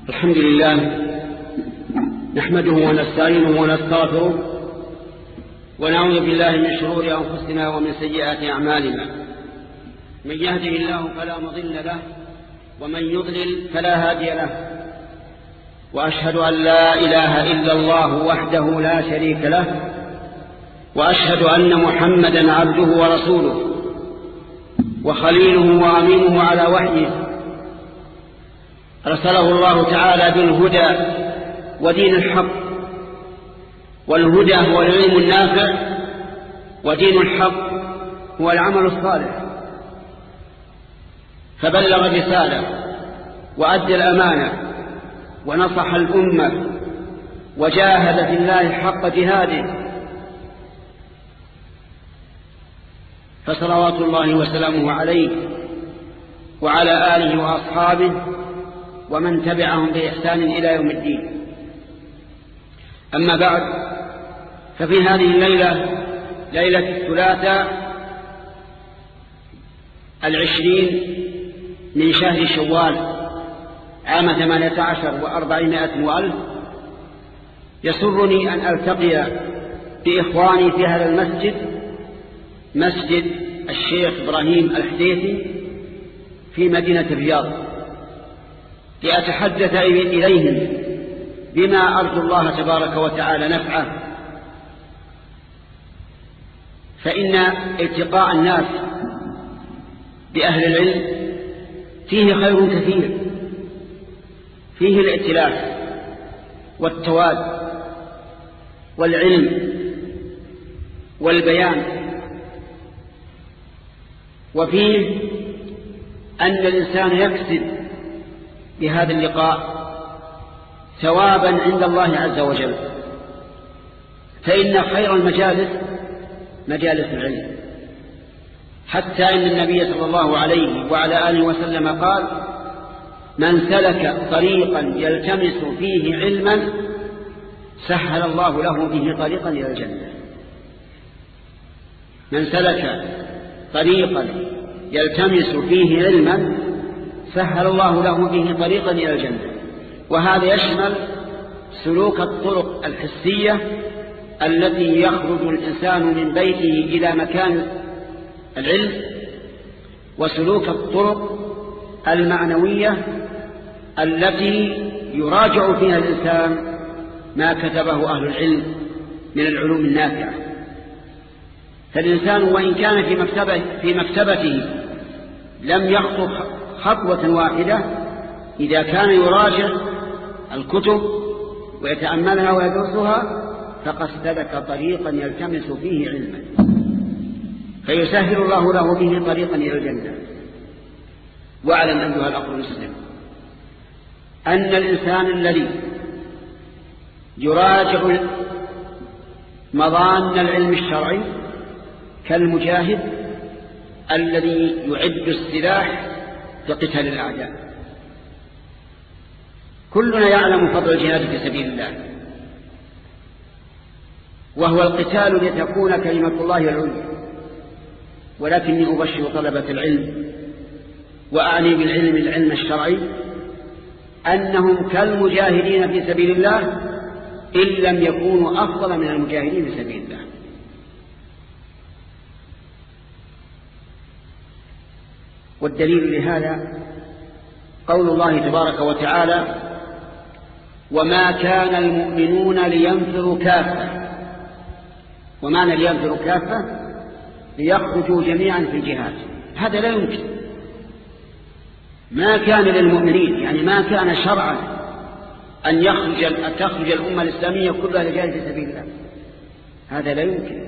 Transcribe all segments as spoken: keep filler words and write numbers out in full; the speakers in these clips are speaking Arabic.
الحمد لله نحمده ونستعينه ونستغفره ونعوذ بالله من شرور أنفسنا ومن سيئات أعمالنا. من يهده الله فلا مضل له ومن يضلل فلا هادي له، وأشهد أن لا إله إلا الله وحده لا شريك له، وأشهد أن محمدا عبده ورسوله وخليله وأمينه على وحيه، أرسله الله تعالى بالهدى ودين الحق، والهدى هو العلم النافع، ودين الحق هو العمل الصالح. فبلغ الرسالة وأدى الأمانة ونصح الأمة وجاهد في الله حق جهاده، فصلوات الله وسلامه عليه وعلى آله وأصحابه ومن تبعهم بإحسان إلى يوم الدين. أما بعد، ففي هذه الليلة ليلة الثلاثاء العشرين من شهر شوال عام ثمانية عشر وأربعمائة وألف، يسرني أن ألتقي بإخواني في هذا المسجد، مسجد الشيخ إبراهيم الحديثي في مدينة الرياض، لأتحدث إليهم بما أرجو الله تبارك وتعالى نفعه. فإن التقاء الناس بأهل العلم فيه خير كثير، فيه الائتلاف والتواد والعلم والبيان، وفيه أن الإنسان يكسب بهذا اللقاء ثوابا عند الله عز وجل. فإن خير المجالس مجالس العلم، حتى إن النبي صلى الله عليه وعلى آله وسلم قال: من سلك طريقا يلتمس فيه علما سهل الله له به طريقا إلى الجنة. من سلك طريقا يلتمس فيه علما سهل الله له به طريقا إلى الجنة. وهذا يشمل سلوك الطرق الحسية التي يخرج الإنسان من بيته إلى مكان العلم، وسلوك الطرق المعنوية التي يراجع فيها الإنسان ما كتبه أهل العلم من العلوم النافعة. فالإنسان وإن كان في مكتبه في مكتبته لم يخطو خطوة واحدة، إذا كان يراجع الكتب ويتأملها ويدرسها فقد سلك طريقا يلتمس فيه علما، فيسهل الله له به طريقا إلى الجنة. واعلم أيها الأخ المسلم أن الإنسان الذي يراجع مظان العلم الشرعي كالمجاهد الذي يعد السلاح لقتال الأعداء. كلنا يعلم فضل الجهاد في سبيل الله، وهو القتال لتكون كلمة الله العليا. ولكني أبشر طلبة العلم، وأعني بالعلم العلم الشرعي، أنهم كالمجاهدين في سبيل الله إن لم يكونوا أفضل من المجاهدين في سبيل الله. والدليل لهذا قول الله تبارك وتعالى: وما كان المؤمنون لينفروا كافة. ومعنى لينفروا كافة ليخرجوا جميعا في الجهاد. هذا لا يمكن. ما كان للمؤمنين، يعني ما كان شرعا أن يخرج أن تخرج الأمة الإسلامية كلها لجهاد في سبيل الله. هذا لا يمكن.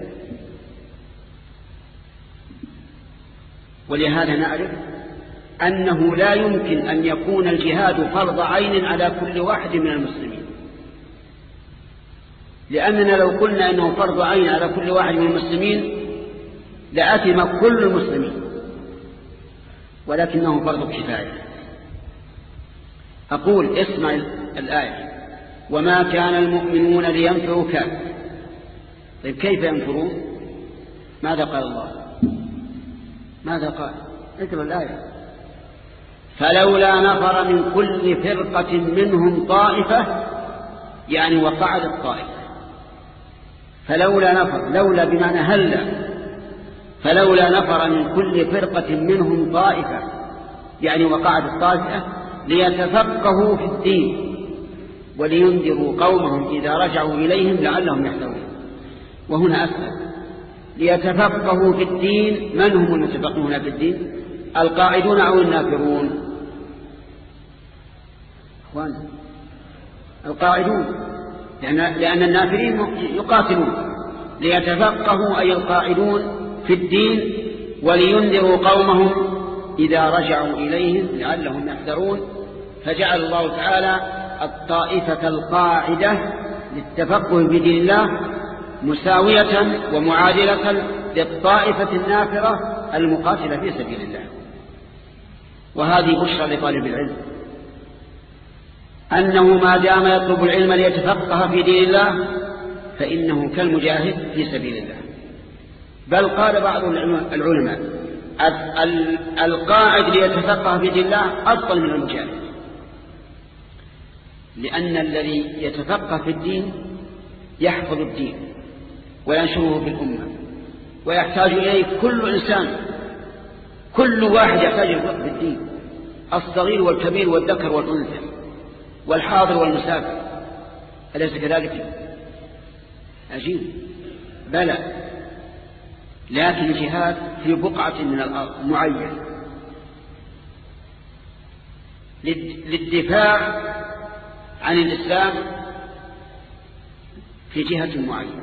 ولهذا نعرف أنه لا يمكن أن يكون الجهاد فرض عين على كل واحد من المسلمين، لأننا لو قلنا أنه فرض عين على كل واحد من المسلمين لأثم كل المسلمين، ولكنه فرض كفاية. أقول اسمع الآية: وما كان المؤمنون لينفروا كافة. طيب كيف ينفرون؟ ماذا قال الله؟ ماذا قال؟ اقرأ الآية: فلولا نفر من كل فرقة منهم طائفة، يعني وقعد الطائفة. فلولا نفر، لولا بمعنى هلا، فلولا نفر من كل فرقة منهم طائفة، يعني وقعد الطائفة، ليتفقهوا في الدين ولينذروا قومهم إذا رجعوا إليهم لعلهم يحذرون. وهنا أسأل، ليتفقهوا في الدين، من هم المتفقهون في الدين؟ القاعدون أو النافرون؟ أخوان، القاعدون، لأن النافرين يقاتلون. ليتفقهوا أي القاعدون في الدين ولينذروا قومهم إذا رجعوا إليهم لعلهم يحذرون. فجعل الله تعالى الطائفة القاعدة للتفقه في دين الله مساوية ومعادلة للطائفة النافرة المقاتلة في سبيل الله. وهذه بشرى لطالب العلم، أنه ما دام يطلب العلم ليتفقه في دين الله فإنه كالمجاهد في سبيل الله. بل قال بعض العلماء القاعد ليتفقه في دين الله أفضل من المجاهد، لأن الذي يتفقه في الدين يحفظ الدين وينشره في الأمة، ويحتاج إليه كل إنسان، كل واحد يحتاج الفقه في الدين، الصغير والكبير والذكر والأنثى والحاضر والمسافر. أليس كذلك؟ عجيب. بلى، لكن الجهاد في بقعة من الأرض معينة للدفاع عن الإسلام في جهة معينة.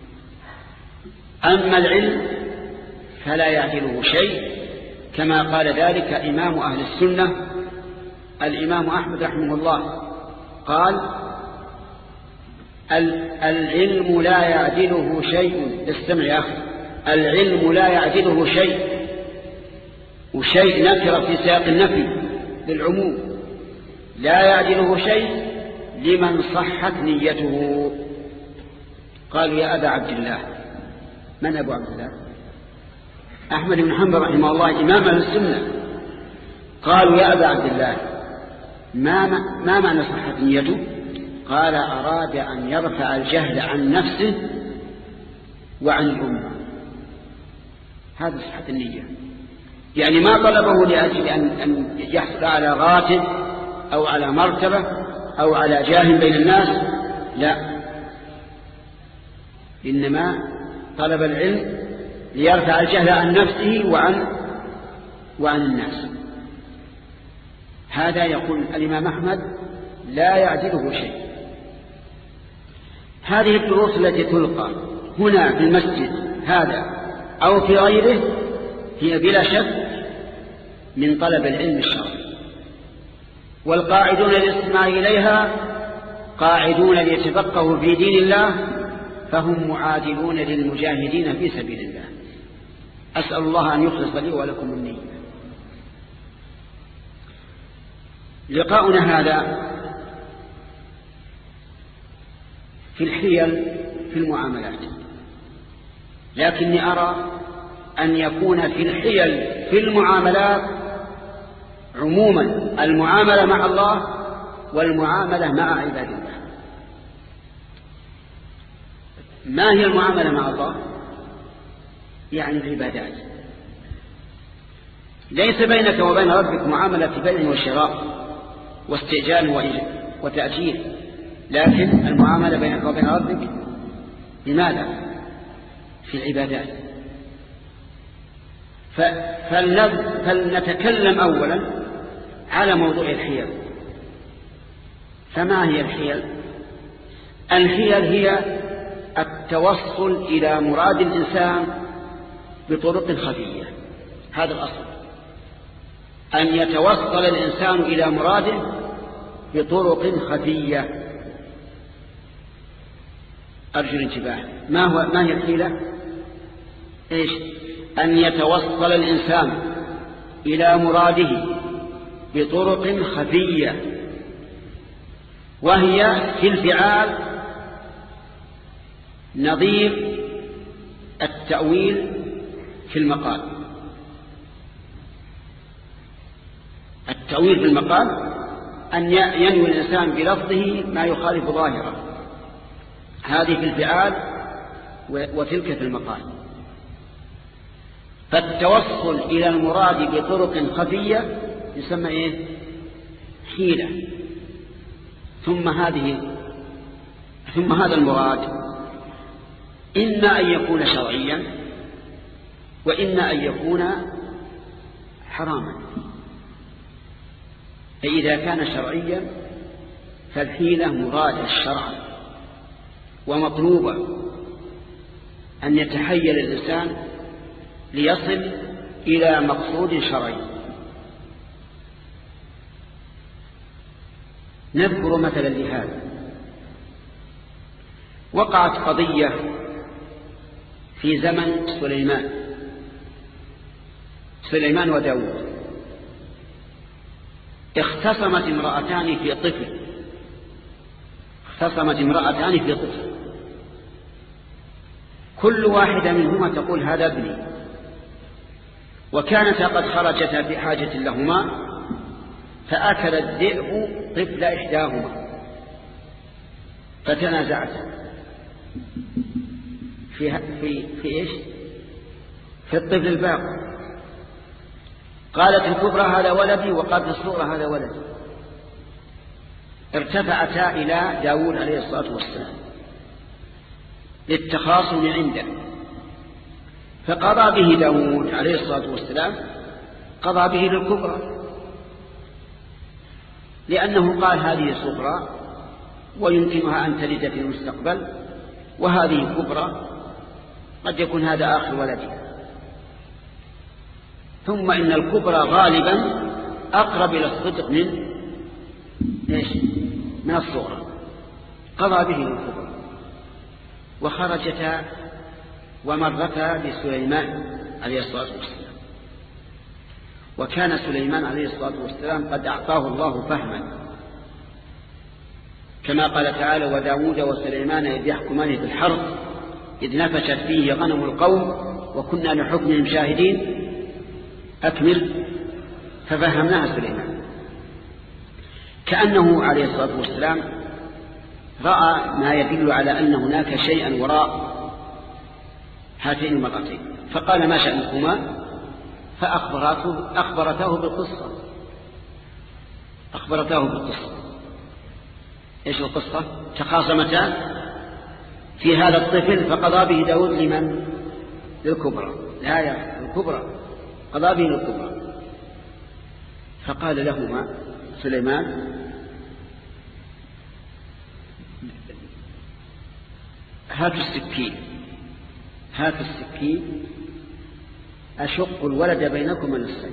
أما العلم فلا يعدله شيء، كما قال ذلك إمام أهل السنة الإمام أحمد رحمه الله، قال العلم لا يعدله شيء. استمع يا أخي، العلم لا يعدله شيء، وشيء نكر في سياق النفي للعموم، لا يعدله شيء لمن صحت نيته. قالوا يا أبا عبد الله. من أبو عبد الله؟ أحمد بن حنبل رحمه الله إمام أهل السنة. قالوا يا أبا عبد الله ما, ما معنى صحت نيته؟ قال أراد أن يرفع الجهل عن نفسه وعن الأمة. هذا صحة النية، يعني ما طلبه لأجل أن يحصل على راتب أو على مرتبة أو على جاه بين الناس، لا، إنما طلب العلم ليرفع الجهل عن نفسه وعن وعن الناس. هذا يقول الإمام أحمد لا يعدله شيء. هذه الدروس التي تلقى هنا في المسجد هذا أو في غيره هي بلا شك من طلب العلم الشرعي، والقاعدون للاستماع إليها قاعدون ليتفقهوا في دين الله، فهم معادلون للمجاهدين في سبيل الله. أسأل الله أن يخلص لي ولكم النية. لقاؤنا هذا في الحيل في المعاملات، لكني أرى أن يكون في الحيل في المعاملات عموما المعاملة مع الله والمعاملة مع عباد الله. ما هي المعاملة مع الله؟ يعني العبادات. ليس بينك وبين ربك معاملة بيع وشراء واستئجال وتأجيل، لكن المعاملة بينك وبين ربك لماذا؟ في العبادات. فلنتكلم أولا على موضوع الحيل. فما هي الحيل؟ الحيل هي التوصل إلى مراد الإنسان بطرق خفية. هذا الأصل، أن يتوصل الإنسان إلى مراده بطرق خفية. أرجو الانتباه. ما هو ما هي الحيلة؟ إيش؟ أن يتوصل الإنسان إلى مراده بطرق خفية، وهي في الفعال نظير التأويل في المقال. التأويل في المقال أن ينوي الإنسان بلفظه ما يخالف ظاهره، هذه في الفعال وتلك في المقال. فالتوصل إلى المراد بطرق خفية يسمى إيه؟ حيلة. ثم هذه ثم هذا المراد إما أن يكون شرعيا وإما أن يكون حراما. فإذا كان شرعيا فالحيلة مراد الشرع ومطلوبة أن يتحيل الإنسان ليصل إلى مقصود شرعي. نذكر مثلا لهذا. وقعت قضية في زمن سليمان سليمان وداود. اختصمت امرأتان في طفل اختصمت امرأتان في طفل كل واحدة منهما تقول هذا ابني، وكانتا قد خرجتا بحاجة لهما، فأكل الذئب طفل إحداهما فتنازعتا في في في ايش؟ في الطفل الباقي. قالت الكبرى هذا ولدي، وقالت الصغرى هذا ولدي. ارتفعتا إلى داود عليه الصلاة والسلام للتخاصم عنده، فقضى به داود عليه الصلاة والسلام، قضى به للكبرى، لأنه قال هذه صغرى ويمكنها أن تلد في المستقبل، وهذه كبرى قد يكون هذا آخر ولدها. ثم إن الكبرى غالبا أقرب إلى الصدق من إيش؟ من الصغرى. قضى به للكبرى وخرجتا ومرتا بسليمان عليه الصلاة والسلام. وكان سليمان عليه الصلاة والسلام قد أعطاه الله فهما، كما قال تعالى: وداود وسليمان إذ يحكمان في الحرث إذ نفشت فيه غنم القوم وكنا لحكمهم شاهدين. أكمل. ففهمناها سليمان. كأنه عليه الصلاة والسلام رأى ما يدل على أن هناك شيئا وراء هاتين المرأتين، فقال: ما شأنكما؟ فأخبرته أخبرته بالقصة أخبرته بالقصة إيش القصة؟ تخاصمتا في هذا الطفل، فقضى به داود لمن؟ للكبرى. لا يا الكبرى، قضى به للكبرى. فقال لهما سليمان: هاتوا السكين هاتوا السكين أشق الولد بينكم نصفين.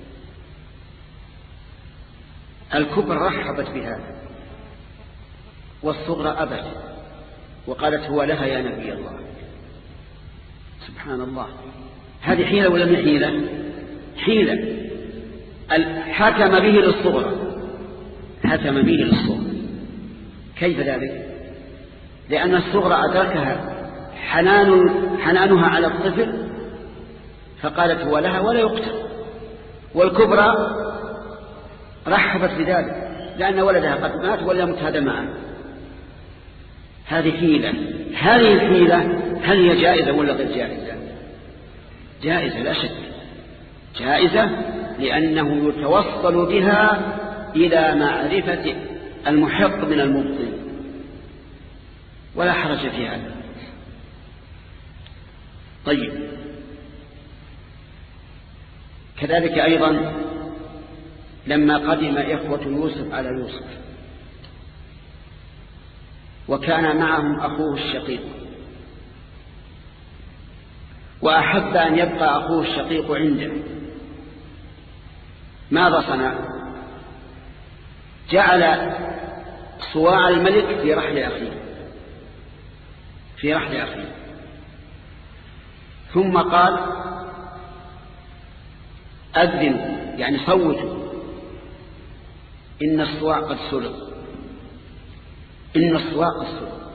الكبرى رحبت بهذا والصغرى أبت، وقالت: هو لها يا نبي الله. سبحان الله، هذه حيلة ولا من حيلة؟ حيلة. حكم به للصغرى حكم به للصغرى كيف ذلك؟ لأن الصغرى أدركها حنان حنانها على الطفل فقالت: هو لها ولا يقتل. والكبرى رحبت بذلك لأن ولدها قد مات ولا يمت هذا معه. هذه حيلة. هذه الحيلة هل هي جائزة ولا غير جائزة؟ جائزة لا شك، جائزة، لأنه يتوصل بها إلى معرفة المحق من المبطل، ولا حرج في هذا. طيب، كذلك أيضا لما قدم إخوة يوسف على يوسف وكان معهم أخوه الشقيق، وأحب أن يبقى أخوه الشقيق عنده، ماذا صنع؟ جعل صواع الملك في رحل أخيه في رحل أخيه ثم قال: أذنوا، يعني صوتوا، إن الصواع قد سرق إن الصواع قد سرق.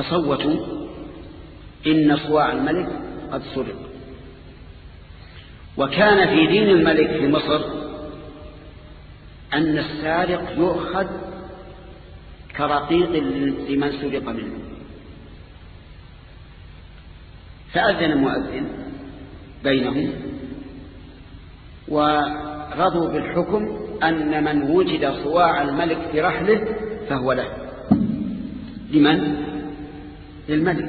فصوتوا إن صواع الملك قد سرق. وكان في دين الملك في مصر أن السارق يؤخذ كرقيق لمن سرق منه. فأذن المؤذن بينهم ورضوا بالحكم أن من وجد صواع الملك في رحله فهو له. لمن؟ للملك.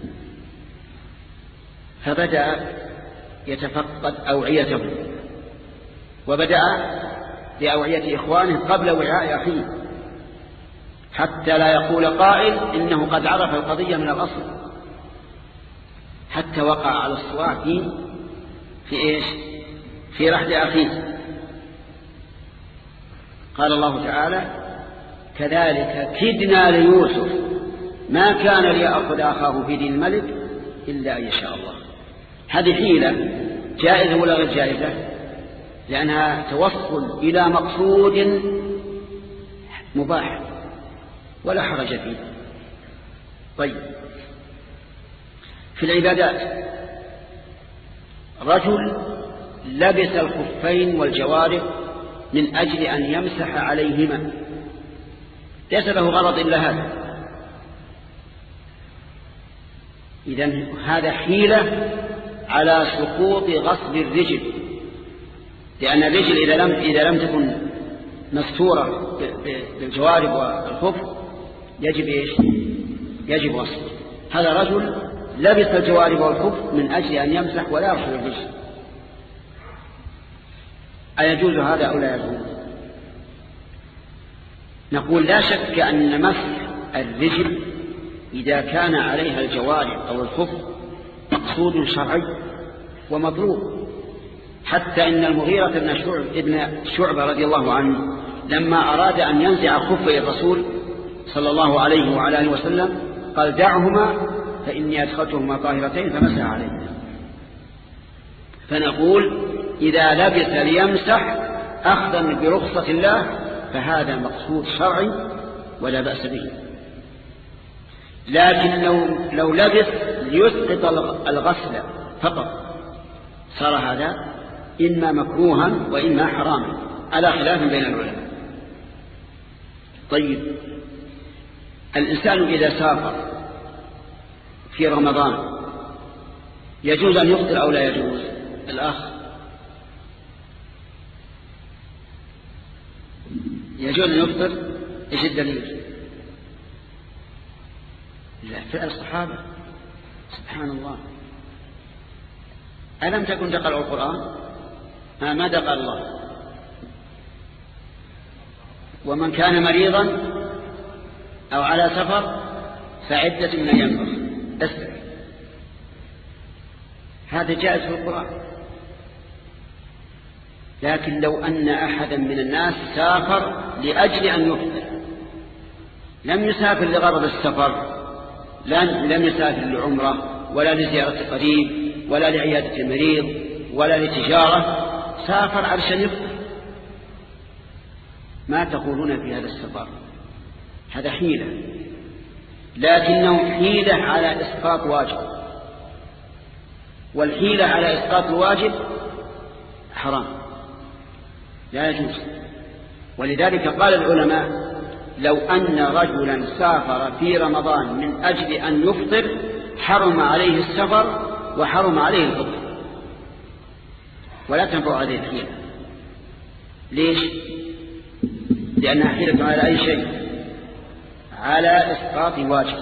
فبدأ يتفقد أوعيته، وبدأ بأوعية إخوانه قبل وعاء أخيه، حتى لا يقول قائل إنه قد عرف القضية من الأصل، حتى وقع على الصواع في في إيش؟ في رحل أخيه. قال الله تعالى: كذلك كدنا ليوسف ما كان ليأخذ أخاه في دين الملك إلا أن يشاء الله. هذه حيلة جائزة ولا غير جائزة؟ لأنها توصل إلى مقصود مباح ولا حرج فيه. طيب، في العبادات رجل لبس الخفين والجوارب من أجل أن يمسح عليهما، ليس له غرض إلا هذا، إذن هذا حيلة على سقوط غسل الرجل، لأن الرجل إذا لم, إذا لم تكن مستورة بالجوارب والخف يجب إيش؟ يجب غسل. هذا رجل لبس الجوارب والخف من أجل أن يمسح ولا يغسل الرجل، أيجوز هذا أو لا يجوز؟ نقول لا شك أن مسح الرجل إذا كان عليها الجوارب أو الخف مقصود شرعي ومطلوب، حتى إن المغيرة بن شعب ابن شعبة رضي الله عنه لما أراد أن ينزع خفي الرسول صلى الله عليه وعلى آله وسلم قال: دعهما فإني أدخلتهما طاهرتين فمسح عليهما. فنقول إذا لبس ليمسح أخذا برخصة الله فهذا مقصود شرعي ولا بأس به. لكن لو, لو لبس ليسقط الغسل فقط صار هذا إما مكروها وإما حراما على خلاف بين العلماء. طيب، الإنسان إذا سافر في رمضان يجوز أن يفطر أو لا يجوز؟ الأخ يجوز أن يفطر. إيش الدليل؟ لا، فعل الصحابة. سبحان الله، ألم تكن تقرأ القرآن؟ ما ما دقى الله. ومن كان مريضا أو على سفر فعدة من أيام أخرى. أسرع، هذا جائز في القرآن. لكن لو أن أحدا من الناس سافر لأجل أن يفطر، لم يسافر لغرض السفر، لم يسافر لعمرة ولا لزيارة قريب ولا لعيادة المريض ولا لتجارة، سافر علشان يفطر، ما تقولون في هذا السفر؟ هذا حيلة، لكنه حيلة على إسقاط واجب، والحيلة على إسقاط الواجب حرام لا يجوز. ولذلك قال العلماء: لو أن رجلا سافر في رمضان من أجل أن يفطر حرم عليه السفر وحرم عليه الفطر، ولا تنفع هذه الحيلة. ليش؟ لأنها حيلة على أي شيء، على إسقاط واجب،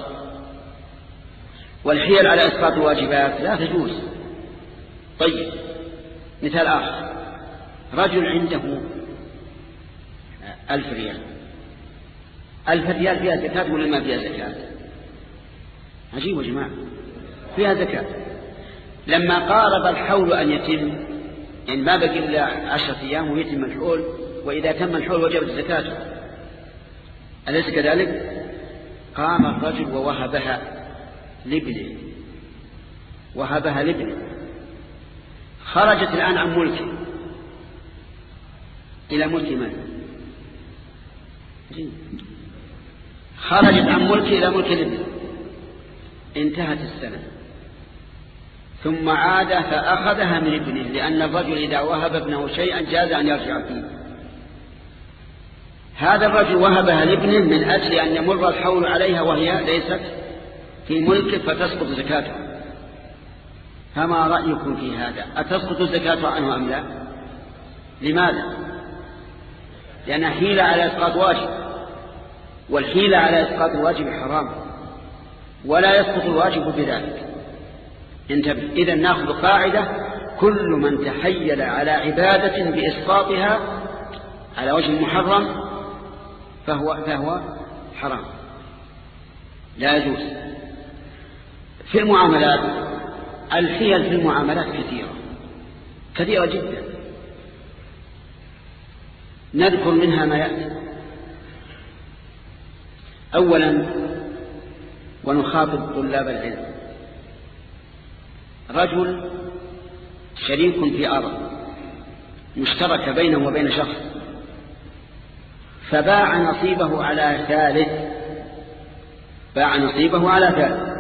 والحيل على إسقاط الواجبات لا تجوز. طيب، مثال آخر: رجل عنده ألف ريال، ألف ريال فيها زكاة ولا ما فيها زكاة؟ عجيب يا جماعة، فيها زكاة. لما قارب الحول أن يتم، يعني ما بقي إلا عشرة أيام ويتم الحول، وإذا تم الحول وجبت زكاته، أليس كذلك؟ قام الرجل ووهبها لابنه، وهبها لابنه، خرجت الآن عن ملكه إلى ملك من؟ خرجت عن ملكه إلى ملك الابن، انتهت السنة، ثم عاد فأخذها من ابنه، لأن الرجل إذا وهب ابنه شيئا جاز أن يرجع فيه. هذا الرجل وهبها لابنه من أجل أن يمر الحول عليها وهي ليست في ملكه فتسقط زكاتها. فما رأيكم في هذا؟ أتسقط الزكاة عنه أم لا؟ لماذا؟ لأنها حيلة على إسقاط واجب، والحيلة على إسقاط الواجب حرام، ولا يسقط الواجب بذلك. انتبه. إذن نأخذ قاعدة: كل من تحيل على عبادة بإسقاطها على وجه محرم فهو, فهو حرام، لا يجوز. في المعاملات، الحيل في المعاملات كثيرة كثيرة جدا، نذكر منها ما يأتي. أولا، ونخاطب طلاب العلم: رجل شريك في أرض مشترك بينه وبين شخص، فباع نصيبه على ثالث باع نصيبه على ثالث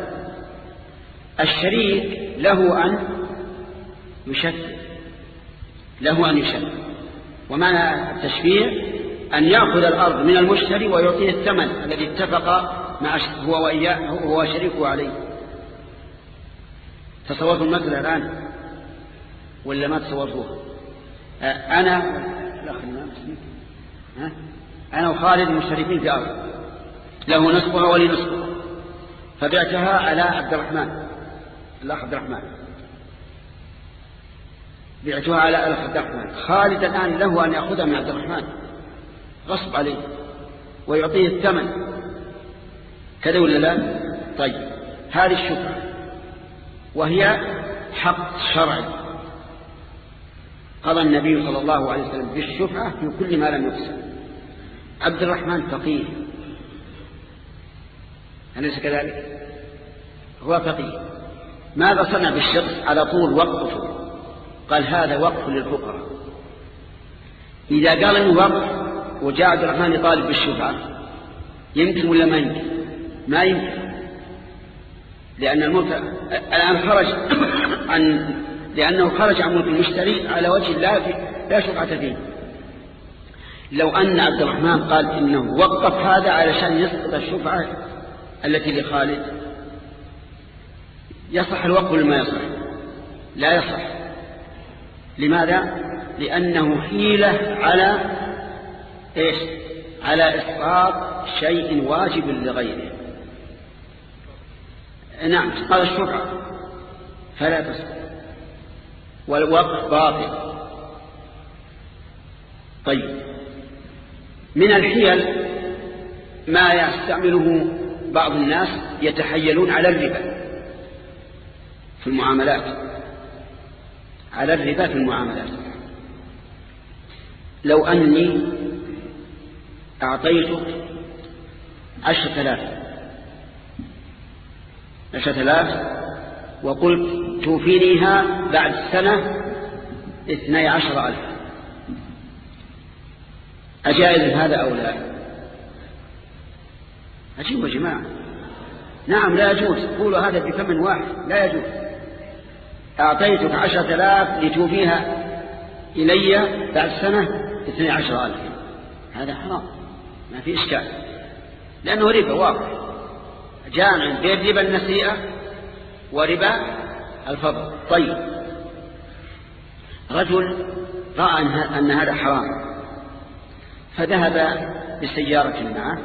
الشريك له أن يشفع له أن يشفع ومعنى التشفيع أن يأخذ الأرض من المشتري ويعطيه الثمن الذي اتفق مع هو وإياه هو شريكه عليه. تصوروا المسألة الآن ولا ما تصورتوها؟ أنا أنا وخالد مشتركين في أرض له نصفها ولي نصفها، فبعتها على عبد الرحمن الأخ عبد الرحمن بعتها على الأخ عبد الرحمن. خالد الآن له أن يأخذها من عبد الرحمن غصب عليه ويعطيه الثمن، كذا ولا لا؟ طيب، هذه الشفعة وهي حق شرعي، قضى النبي صلى الله عليه وسلم بالشفعة في كل ما لم يقسم. عبد الرحمن فقيه، أليس كذلك؟ هو فقيه. ماذا صنع بالشخص؟ على طول وقفه، قال هذا وقف للفقراء. إذا قال إنه وقف وجاء عبد الرحمن يطالب بالشفعة يمكن ولا ما يمكن؟ ما يمكن، لأن الملك الآن خرج عن لأنه خرج عن ملك المشتري على وجه لا لا شفعة فيه. لو أن عبد الرحمن قال إنه وقف هذا علشان يسقط الشفعة التي لخالد، يصح الوقف ولا ما يصح؟ لا يصح. لماذا؟ لأنه حيلة على إيش؟ على إسقاط شيء واجب لغيره. نعم، قال الشفعة فلا تسقط، والوقف باطل. طيب، من الحيل ما يستعمله بعض الناس، يتحيلون على الربا في المعاملات على الربا في المعاملات. لو أني أعطيتك عشرة آلاف عشرة آلاف وقلت توفينيها بعد سنة اثني عشر ألف، أجائز هذا أو لا؟ أجيب يا جماعة. نعم لا يجوز. قولوا هذا بثمن واحد، لا يجوز. أعطيتك عشرة آلاف لتوفيها إلي بعد سنة اثني عشر ألف، هذا حرام، ما في إشكال، لأنه ربا واضح جامع بين ربا النسيئة وربا الفضل. طيب، رجل رأى أن هذا حرام فذهب بسيارة معه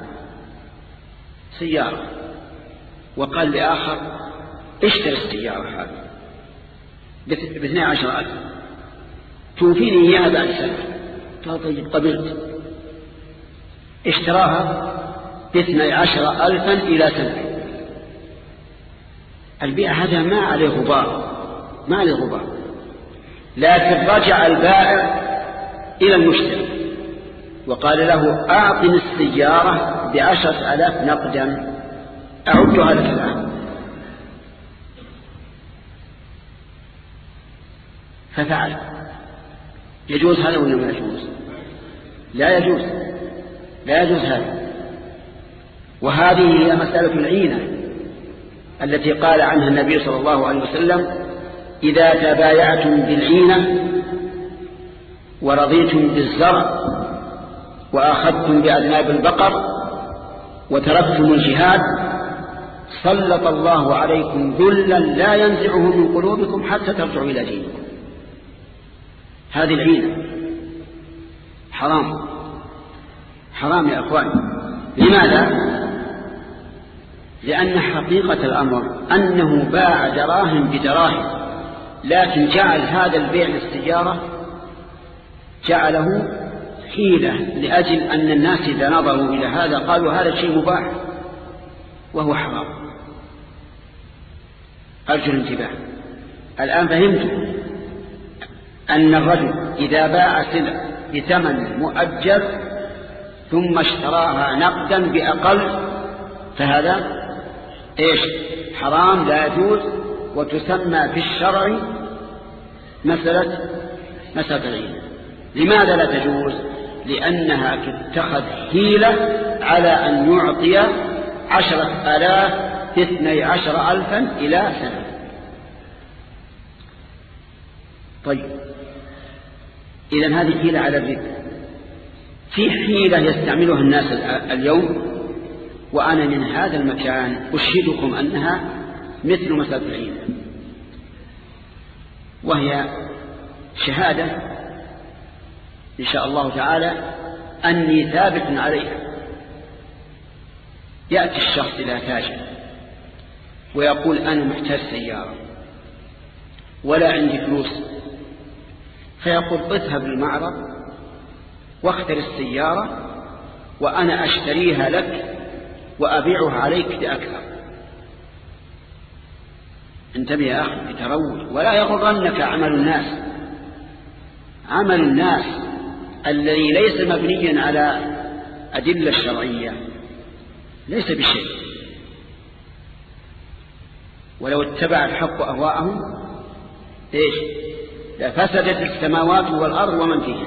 سيارة وقال لآخر اشتري السيارة هذه باثني عشر ألف توفيني إياها بعد سنة. قال طيب قبلت. اشتراها باثني عشر ألفا إلى سنة. البيع هذا ما عليه غبار، ما عليه غبار، لكن رجع البائع إلى المشتري وقال له أعطني السيارة بعشرة آلاف نقدا أعدها لك الآن. ففعل. يجوز هذا ولا ما يجوز؟ لا يجوز، لا يجوز هذا. وهذه هي مسألة العينة التي قال عنها النبي صلى الله عليه وسلم إذا تبايعتم بالعينة ورضيتم بالزرع وأخذتم بأذناب البقر وتركتم الجهاد سلط الله عليكم ذلا لا ينزعه من قلوبكم حتى ترجعوا إلى دينكم. هذه العينة حرام، حرام يا أخواني. لماذا؟ لأن حقيقة الأمر أنه باع دراهم بدراهم، لكن جعل هذا البيع للسيارة جعله حيلة لأجل أن الناس إذا نظروا إلى هذا قالوا هذا شيء مباح وهو حرام. أرجو الانتباه. الآن فهمت أن الرجل إذا باع سلع بثمن مؤجل ثم اشتراها نقدا بأقل فهذا إيش؟ حرام لا يجوز، وتسمى في الشرع مسألة مسألة العينة. لماذا لا تجوز؟ لأنها تتخذ حيلة على أن يعطي عشرة آلاف اثني عشر ألفا إلى سنة. طيب إذن هذه حيلة على الربا. في حيلة يستعملها الناس اليوم وأنا من هذا المكان أشهدكم أنها مثل مسألة العينة، وهي شهادة إن شاء الله تعالى أني ثابت عليها. يأتي الشخص إلى تاجر ويقول أنا محتاج سيارة ولا عندي فلوس، فيقول اذهب للمعرض واختر السيارة وأنا أشتريها لك وأبيعها عليك بأكثر. انتبه يا أخي بتروج، ولا يغرنك عمل الناس. عمل الناس الذي ليس مبنيا على أدلة الشرعية ليس بشيء، ولو اتبع الحق أهواءهم إيش؟ لفسدت السماوات والأرض ومن فيها.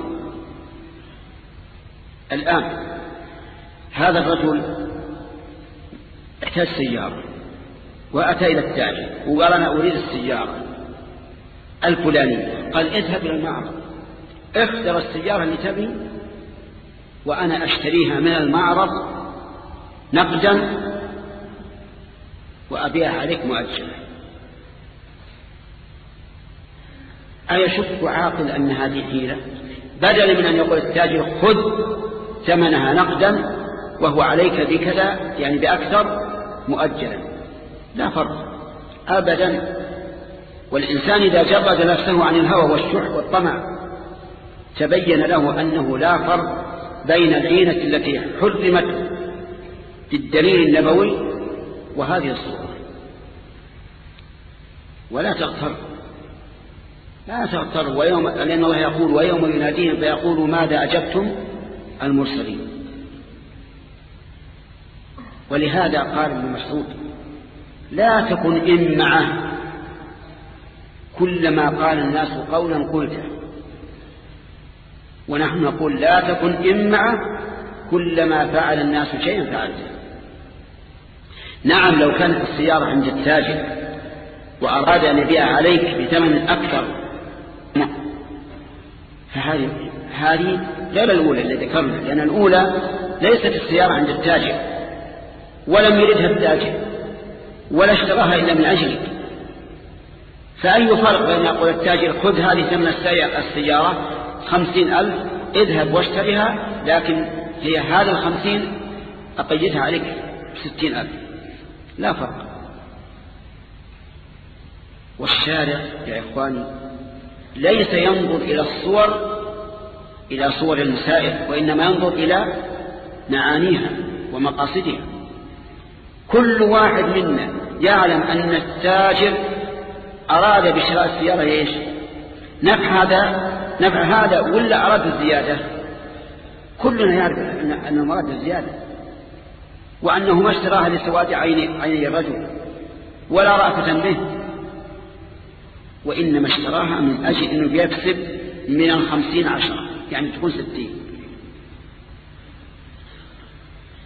الآن هذا الرجل احتاج سيارة وأتى إلى التاجر وقال أنا أريد السيارة الفلانية، قال اذهب إلى المعرض اختر السيارة اللي تبي وأنا أشتريها من المعرض نقدا وأبيعها عليك مؤجلا. أيشك عاقل أن هذه حيلة؟ بدل من أن يقول التاجر خذ ثمنها نقدا وهو عليك بكذا يعني بأكثر مؤجلا، لا فرق أبدا. والإنسان إذا جرد نفسه عن الهوى والشح والطمع تبين له أنه لا فرق بين العينة التي حرمت بالدليل النبوي وهذه الصورة. ولا تغتر، لا تغتر. ويوم لأن الله يقول ويوم يناديهم فيقول ماذا أجبتم المرسلين. ولهذا قال ابن مسعود لا تكن إمعة كلما قال الناس قولا قلته، ونحن نقول لا تكن إمعة كلما فعل الناس شيئا فعلته. نعم لو كانت السيارة عند التاجر وأراد أن يبيعها عليك بثمن أكثر فهذه هذه غير الأولى اللي ذكرنا، لأن الأولى ليست السيارة عند التاجر ولم يردها التاجر ولا اشتراها إلا من أجلك. فأي فرق بين يقول التاجر خذ هذه ثمن السيارة خمسين ألف اذهب واشتريها، لكن هي هذا الخمسين أقيدها عليك ستين ألف، لا فرق. والشارع يا إخواني ليس ينظر إلى الصور إلى صور المسائل، وإنما ينظر إلى معانيها ومقاصدها. كل واحد منا يعلم أن التاجر أراد بشراء السيارة إيش؟ نفع هذا نفع هذا ولا أراد الزيادة؟ كلنا يعرف أنه أراد الزيادة، وأنه ما اشتراها لسواد عيني عيني الرجل ولا رأفة به، وإنما اشتراها من أجل أنه بيكسب من الخمسين عشرة يعني تكون ستين.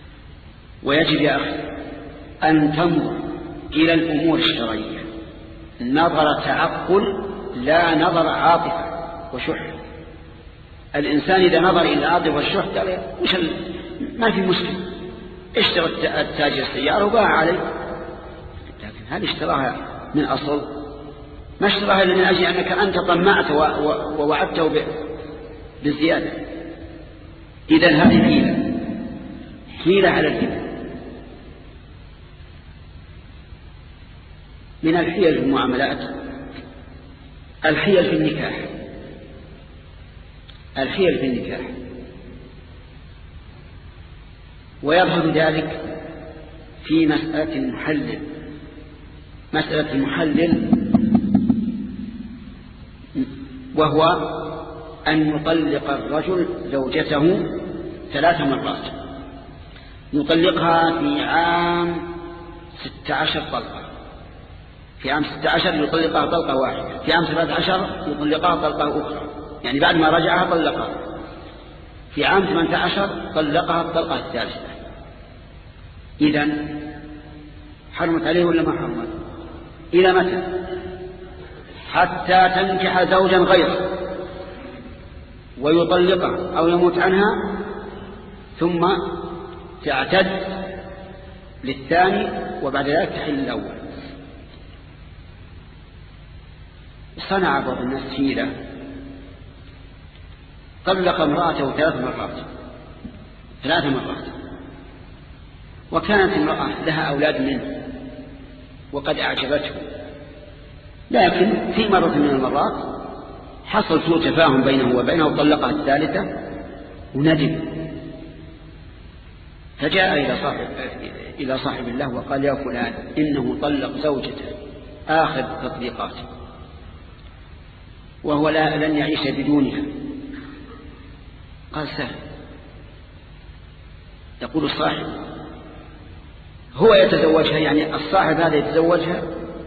ويجب يا أخي أن تنظر إلى الأمور الشرعية نظر تعقل لا نظر عاطفة وشح. الإنسان إذا نظر إلى العاطفة والشح قال وش ما في مشكلة، اشترى التاجر السيارة وباع عليه، لكن هل اشتراها من أصل؟ ما اشتراها إلا من أجل أنك أنت طمعت ووعدته بالزيادة. إذن هذه حيلة حيلة على الربا. من الحيل في المعاملات الحيل في النكاح. الحيل في النكاح ويظهر ذلك في مسألة المحلل. مسألة المحلل وهو أن يطلق الرجل زوجته ثلاث مرات، يطلقها في عام ستة عشر طلقة، في عام ستة عشر يطلقها طلقة واحدة، في عام سبعة عشر يطلقها طلقة أخرى، يعني بعد ما رجعها طلقها، في عام ثمانية عشر طلقها الطلقة الثالثة. إذن حرمت عليه ولا ما حرمت؟ إلى متى؟ حتى تنكح زوجا غيره ويطلقها أو يموت عنها ثم تعتد للثاني وبعد ذلك تحل الأول. صنع بعض الناس حيلة، طلق امرأته ثلاث مرات ثلاث مرات وكانت امرأة لها أولاد منه وقد أعجبته، لكن في مرة من المرات حصل سوء تفاهم بينه وبينه وطلقها الثالثة وندم، فجاء إلى صاحب إلى صاحب الله وقال يا فلان إنه طلق زوجته آخر تطليقات وهو لا لن يعيش بدونها. قال سهل. يقول الصاحب هو يتزوجها، يعني الصاحب هذا يتزوجها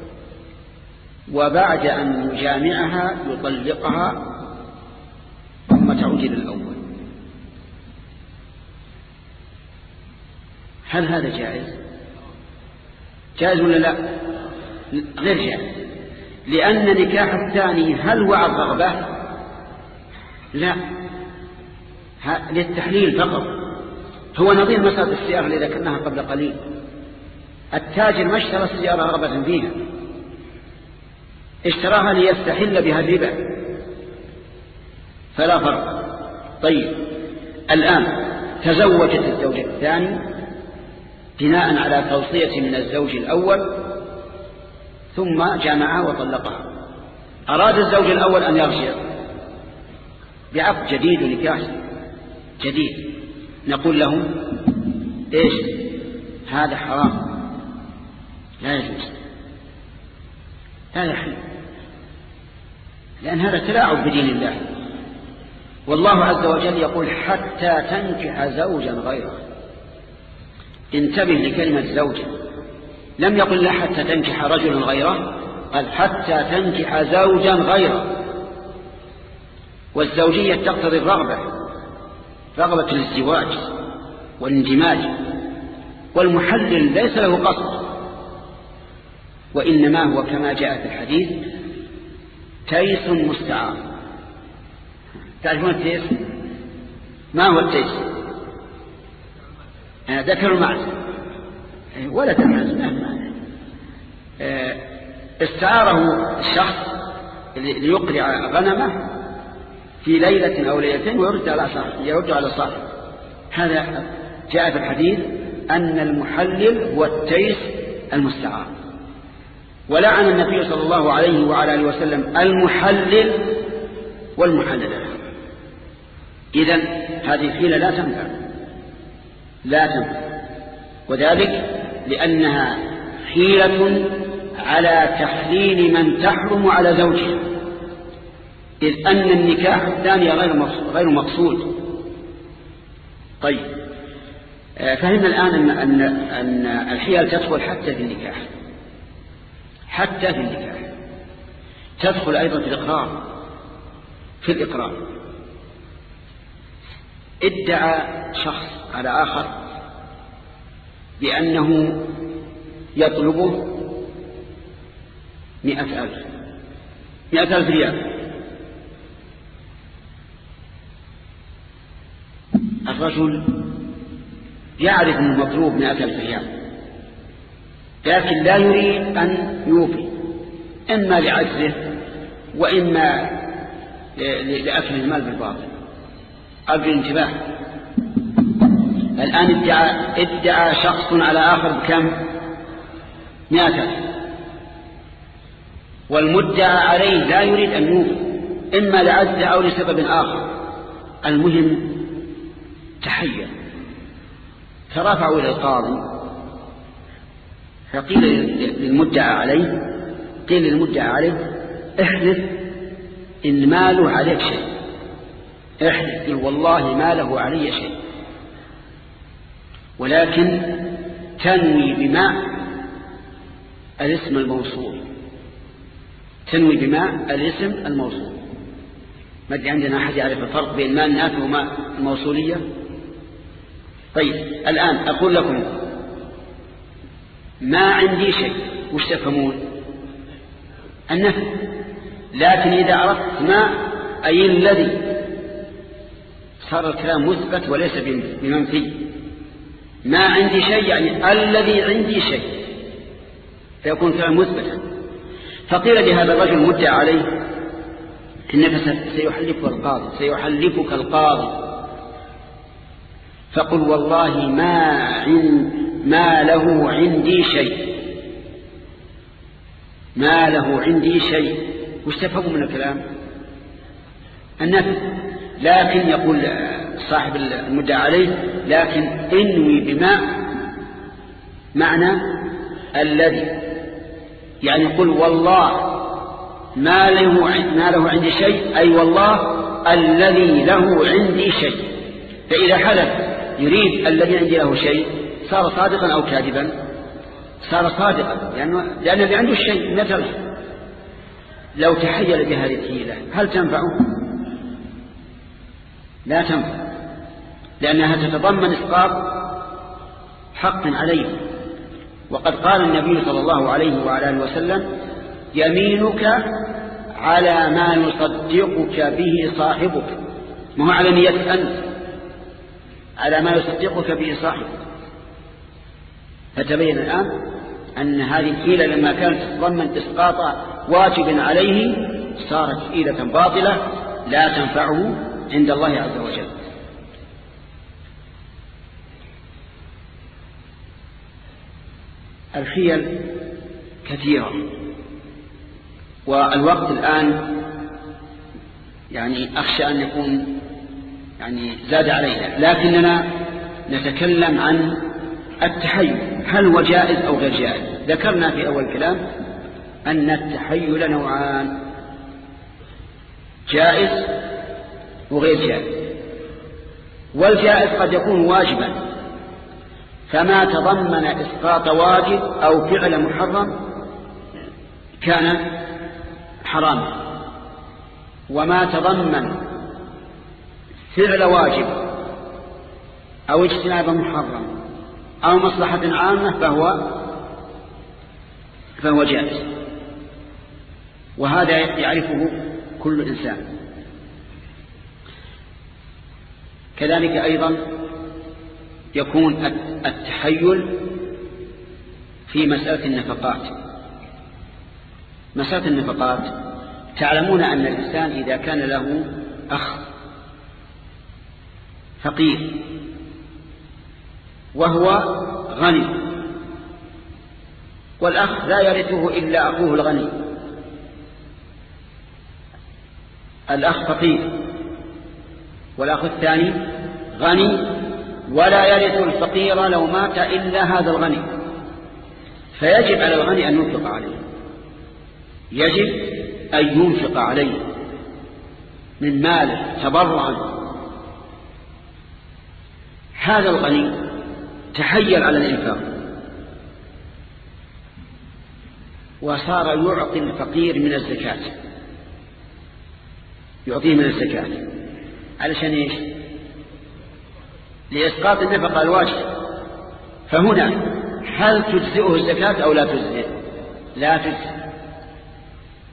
وبعد أن يجامعها يطلقها ثم تعود إلى الأول. هل هذا جائز؟ جائز ولا لا؟ غير جائز، لأن نكاح الثاني هل هو عن رغبة؟ لا، للتحليل فقط. هو نظير مسألة السيارة اللي ذكرناها قبل قليل. التاجر ما اشترى السيارة رغبة فيها، اشتراها ليستحل بها الربا، فلا فرق. طيب الآن تزوجت الزوج الثاني بناء على توصية من الزوج الأول ثم جامعها وطلقها. أراد الزوج الأول أن يرجع بعقد جديد ونكاح جديد، نقول له إيش؟ هذا حرام لا يجوز، لا يحل، لأن هذا تلاعب بدين الله. والله عز وجل يقول حتى تنكح زوجا غيره. انتبه لكلمة زوجا، لم يقل لا حتى تنكح رجلا غيره، قال حتى تنكح زوجا غيره. والزوجية تقتضي الرغبة، رغبة الازدواج والاندماج، والمحلل ليس له قصد، وإنما هو كما جاء في الحديث تيس مستعار. تعرفون التيس؟ ما هو التيس؟ ذكر المعنى ولا تمعز مهما استعاره الشخص ليقرع غنمه في ليلة أو ليلتين ويرد على صاحب يرد على صاحب. هذا جاء في الحديث أن المحلل هو التيس المستعار. ولعن النبي صلى الله عليه وعلى آله وسلم المحلل والمحلل له. إذن هذه الحيلة لا تنفع لا تنفع وذلك لأنها حيلة على تحليل من تحرم على زوجها، إذ أن النكاح الثاني غير مقصود. طيب فهمنا الآن أن, أن, أن الحيل تدخل حتى في النكاح، حتى في النكاح تدخل أيضا في الإقرار. في الإقرار ادعى شخص على آخر بأنه يطلبه مئة ألف مئة ألف ريال. الرجل يعرف أن المطلوب مئة ألف ريال، لكن لا يريد أن يوفي، إما لعجزه وإما لأكل المال بالباطل أو بالانتباه. الآن ادعى, ادعى شخص على آخر بكم؟ مئة ألف، والمدعى عليه لا يريد أن يوفي، إما لعجزه أو لسبب آخر. المهم تحير، فرفعوا إلى القاضي، فقيل للمدعى عليه قيل للمدعى عليه احلف إن ما له عليك شيء، احلف قل والله ما له علي شيء، ولكن تنوي بماء الاسم الموصول، تنوي بماء الاسم الموصول. ما ادري عندنا أحد يعرف الفرق بين ماء النافع وماء الموصولية؟ طيب الآن أقول لكم ما عندي شيء، وش تفهمون؟ النفي. لكن إذا عرفت ما أي الذي، صار الكلام مثبت وليس بمنفي. ما عندي شيء يعني الذي عندي شيء، فيكون كلام مثبتا. فقيل لهذا الرجل المدعى عليه إنك سيحلفك القاضي سيحلفك القاضي فقل والله ما عند ما له عندي شيء، ما له عندي شيء. وش تفهموا من الكلام؟ النفي. لكن يقول صاحب المدعى عليه لكن انوي بما معنى الذي، يعني قل والله ما له ما له عندي شيء، أي والله الذي له عندي شيء. فإذا حلف يريد الذي عندي له شيء صار صادقا أو كاذبا؟ صار صادقا، لأنه لأن اللي عنده الشيء مثل. لو تحيل بهذه الحيلة هل تنفعه؟ لا تنفع، لأنها تتضمن إسقاط حق عليه. وقد قال النبي صلى الله عليه وعلى آله وسلم يمينك على ما يصدقك به صاحبك، ما هو على نيتك أنت، على ما يصدقك به صاحبك. فتبين الآن أن هذه الحيلة لما كانت تتضمن إسقاط واجب عليه صارت حيلة باطلة لا تنفعه عند الله عز وجل. الحيل كثيرة، والوقت الآن يعني أخشى أن يكون يعني زاد علينا، لكننا نتكلم عن التحيل، هل هو جائز أو غير جائز؟ ذكرنا في أول كلام أن التحيل نوعان، جائز وغير جائز. والجائز قد يكون واجبا، فما تضمن إسقاط واجب أو فعل محرم كان حراما، وما تضمن فعل واجب أو اجتناب محرم أو مصلحة عامة فهو فهو جائز، وهذا يعرفه كل إنسان. كذلك أيضا يكون التحيل في مسألة النفقات. مسألة النفقات تعلمون أن الإنسان إذا كان له أخ فقير وهو غني، والأخ لا يرثه إلا أخوه الغني، الأخ فقير والأخ الثاني غني، ولا يرث الفقير لو مات إلا هذا الغني، فيجب على الغني أن ينفق عليه، يجب أن ينفق عليه من ماله تبرعا. هذا الغني تحيل على الإنفاق وصار يعطي الفقير من الزكاة، يعطيه من الزكاة علشان إيش؟ لإسقاط النفقة الواجب. فهنا هل تجزئه الزكاة أو لا تجزئه؟ لا تجزئ،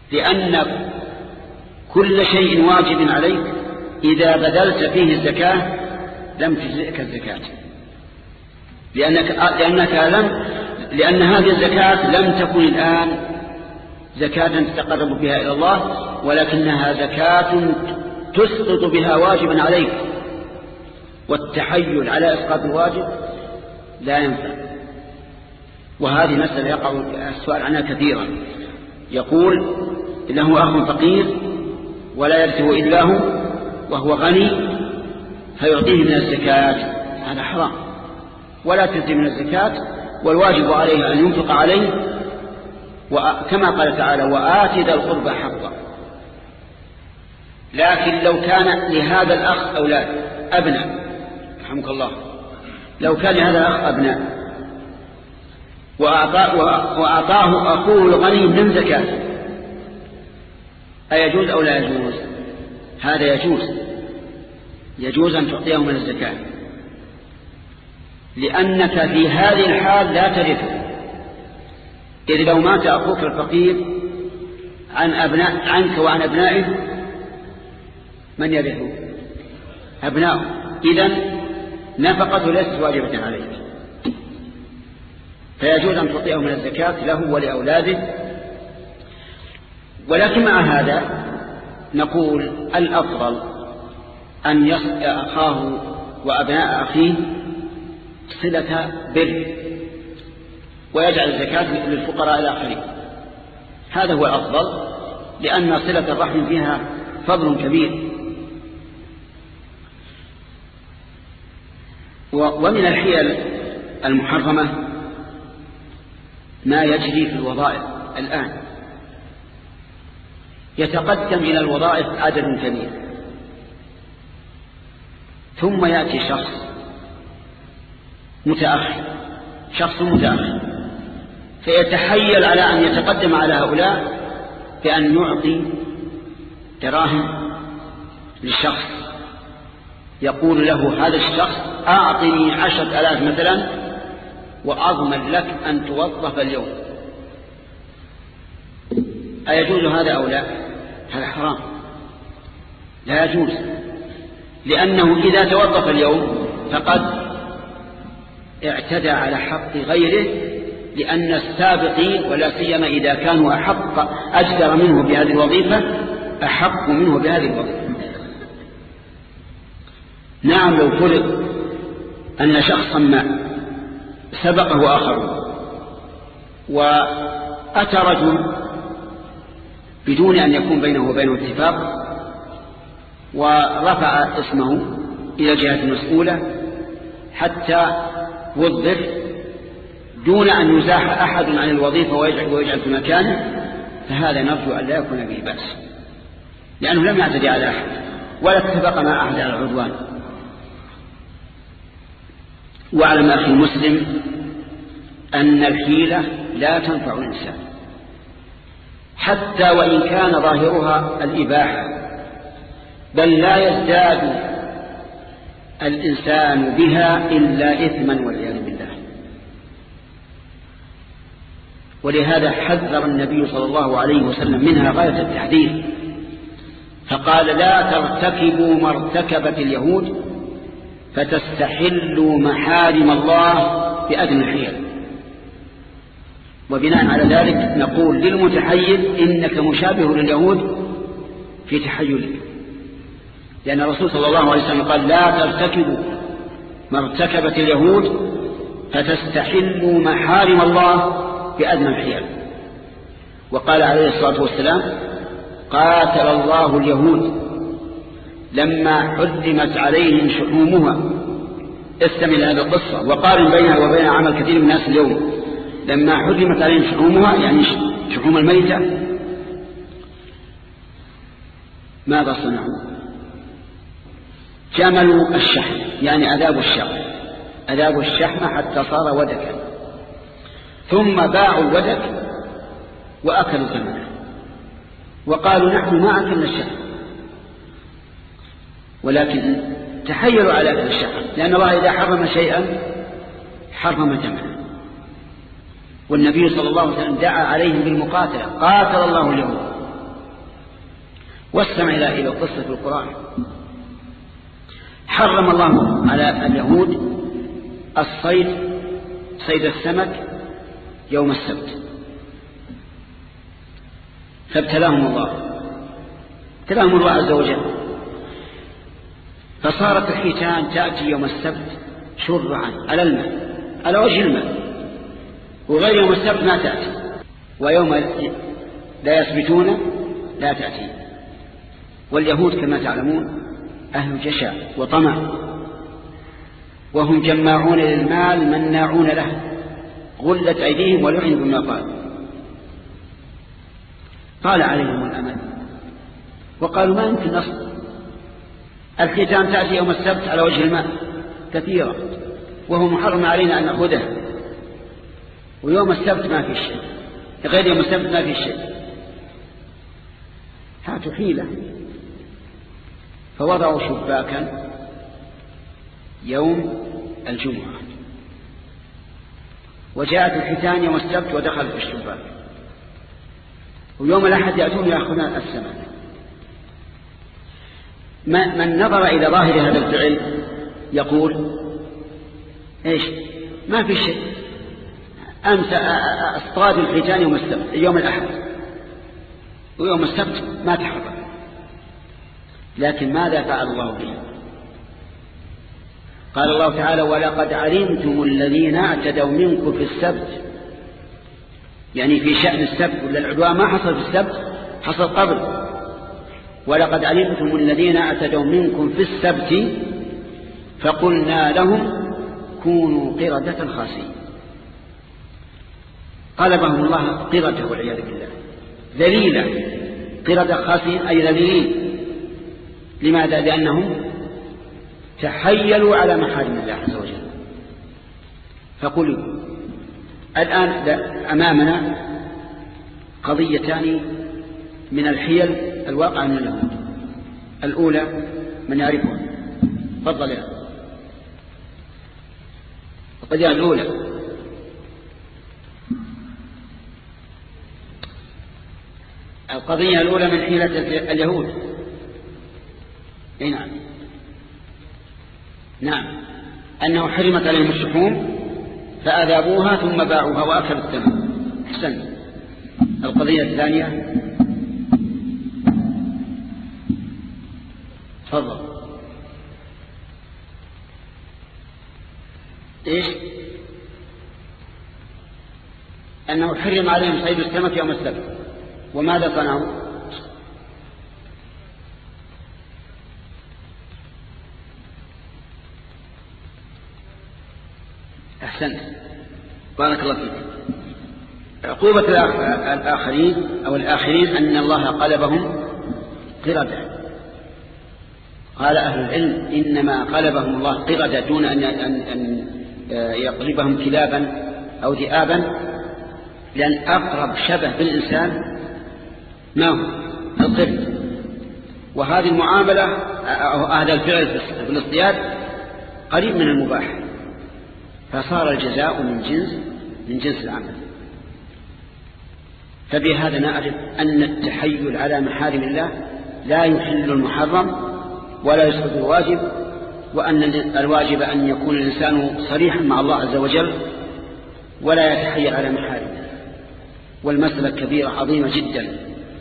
لأن كل شيء واجب عليك إذا بذلت فيه الزكاة لم تجزئك الزكاة، لأنك, لأنك لم لأن هذه الزكاة لم تكن الآن زكاة تتقرب بها إلى الله، ولكنها زكاة تسقط بها واجبا عليك، والتحيل على إسقاط الواجب لا ينفع. وهذه مسألة يقع السؤال عنها كثيرا، يقول إنه أخ فقير ولا يرثه إلا هو وهو غني فيعطيه من الزكاة، هذا حرام ولا تجزي من الزكاة، والواجب عليه أن ينفق عليه، وكما قال تعالى وآت ذا القربى حقه. لكن لو كان لهذا الأخ أولاد أبناء رحمك الله، لو كان لهذا الأخ أبناء وأعطاه أخوه الغني من زكاة أيجوز أو لا يجوز؟ هذا يجوز، يجوز أن تعطيه من الزكاة، لأنك في هذه الحال لا ترثه. إذ لو مات أخوك الفقير عن أبناء عنك وعن أبنائه من يرثه؟ أبناؤه، إذن نفقته ليست واجبة عليك، فيجوز أن تعطيه من الزكاة له ولأولاده. ولكن مع هذا نقول الأفضل أن يصل أخاه وأبناء أخيه صلة بر، ويجعل الزكاة للفقراء الآخرين، هذا هو الأفضل، لأن صلة الرحم فيها فضل كبير. ومن الحيل المحرمة ما يجري في الوظائف الآن، يتقدم إلى الوظائف عدد كبير، ثم يأتي شخص متأخر شخص متأخر فيتحيل على أن يتقدم على هؤلاء بأن يعطي دراهم للشخص، يقول له هذا الشخص أعطني عشرة آلاف مثلا وأضمن لك أن توظف اليوم. أيجوز هذا أو لا؟ هذا حرام، لا يجوز، لأنه إذا توظف اليوم فقد اعتدى على حق غيره، لأن السابقين ولا سيما إذا كانوا أحق أجدر منه بهذه الوظيفة أحق منه بهذه الوظيفة. نعم، لو فرض أن شخصا ما سبقه آخر وأتى رجل بدون أن يكون بينه وبينه اتفاق ورفع اسمه إلى الجهة المسؤولة حتى وظف دون أن يزاح أحد عن الوظيفة ويجعل في مكانه، فهذا نرجو أن لا يكون به بأس، لأنه لم يعتدي على أحد ولا اتفق مع أحد على العدوان. واعلم أخي المسلم أن الحيلة لا تنفع الإنسان، حتى وإن كان ظاهرها الإباحة، بل لا يزداد الإنسان بها إلا إثما والعياذ بالله. ولهذا حذر النبي صلى الله عليه وسلم منها غاية التحذير، فقال لا ترتكبوا ما ارتكبت اليهود فتستحلوا محارم الله بأدنى الحيل. وبناء على ذلك نقول للمتحيل إنك مشابه لليهود في تحيلك، لأن الرسول صلى الله عليه وسلم قال لا ترتكبوا ما ارتكبت اليهود فتستحلوا محارم الله بأدنى الحيل. وقال عليه الصلاة والسلام قاتل الله اليهود لما حرمت عليهم شحومها. استمع هذه القصة وقارن بينها وبين عمل كثير من الناس اليوم. لما حرمت عليهم شحومها يعني شحوم الميتة ماذا صنعوا؟ جملوا الشحم، يعني أذابوا الشحم أذابوا الشحم حتى صار ودكا، ثم باعوا الودك وأكلوا ثمنه وقالوا نحن ما أكلنا الشحم، ولكن تحيلوا على أكل الشحم، لأن الله إذا حرم شيئا حرم ثمنه. والنبي صلى الله عليه وسلم دعا عليهم بالمقاتلة، قاتل الله اليهود واستمع إلى قصة في القرآن. حرم الله على اليهود الصيد، صيد السمك يوم السبت، فابتلاهم الله ابتلاهم الله عز وجل، فصارت الحيتان تأتي يوم السبت شرعا على الماء، على وجه الماء، وغير يوم السبت ما تأتي، ويوم لا يثبتون لا تأتي. واليهود كما تعلمون أهل جشع وطمع، وهم جماعون للمال مناعون له، غلت أيديهم ولعنوا بما قالوا. طال عليهم الأمل وقالوا ما يمكن نصبر، الحيتان تأتي يوم السبت على وجه الماء كثيرة، وهو محرم علينا أن نأخذها، ويوم السبت ما في شيء، غير يوم السبت ما في شيء. هاتوا حيلة، فوضعوا شباكا يوم الجمعة، وجاءت الحيتان يوم السبت ودخلت في الشباك، ويوم الأحد يأتون يأخذون السمك. من نظر إلى ظاهر هذا الفعل يقول إيش؟ ما في شيء، أمس أصطاد الحيتان يوم السبت يوم الأحد، ويوم السبت ما تحرك. لكن ماذا فعل الله به؟ قال الله تعالى: ولقد علمتم الذين اعتدوا منكم في السبت، يعني في شأن السبت، ولا العدوان ما حصل في السبت، حصل قبل. ولقد علمتم الذين اعتدوا منكم في السبت فقلنا لهم كونوا قردة خاسئين. قلبهم الله قردة والعياذ بالله، ذليلة، قردة خاسئين أي ذليلين. لماذا؟ لأنهم تحيلوا على محارم الله عز وجل. فقل الآن أمامنا قضيتان من الحيل الواقع من اليهود. الأولى من يعرفها؟ تفضل يا القضية الأولى القضية الأولى من حيلة اليهود. نعم نعم أنه حرمت عليهم الشحوم فأذابوها ثم باعوها وأكلوا الثمن. أحسن. القضية الثانية تفضل. إيش؟ أنه حرم عليهم صيد السمك يوم السبت، وماذا صنعوا؟ أحسنت، بارك الله فيك. عقوبة الآخرين أو الآخرين أن الله قلبهم قردة. قال أهل العلم إنما قلبهم الله قردة دون أن أن يقلبهم كلابا أو ذئابا، لأن أقرب شبه بالإنسان ما هو القرد، وهذه المعاملة أو هذا الفعل في الاصطياد قريب من المباح، فصار الجزاء من جنس من جنس العمل. فبهذا نعرف أن التحيل على محارم الله لا يحل المحرم ولا يسقط الواجب، وأن الواجب أن يكون الإنسان صريحا مع الله عز وجل ولا يتحيل على محارمه. والمسألة كبيرة عظيمة جدا.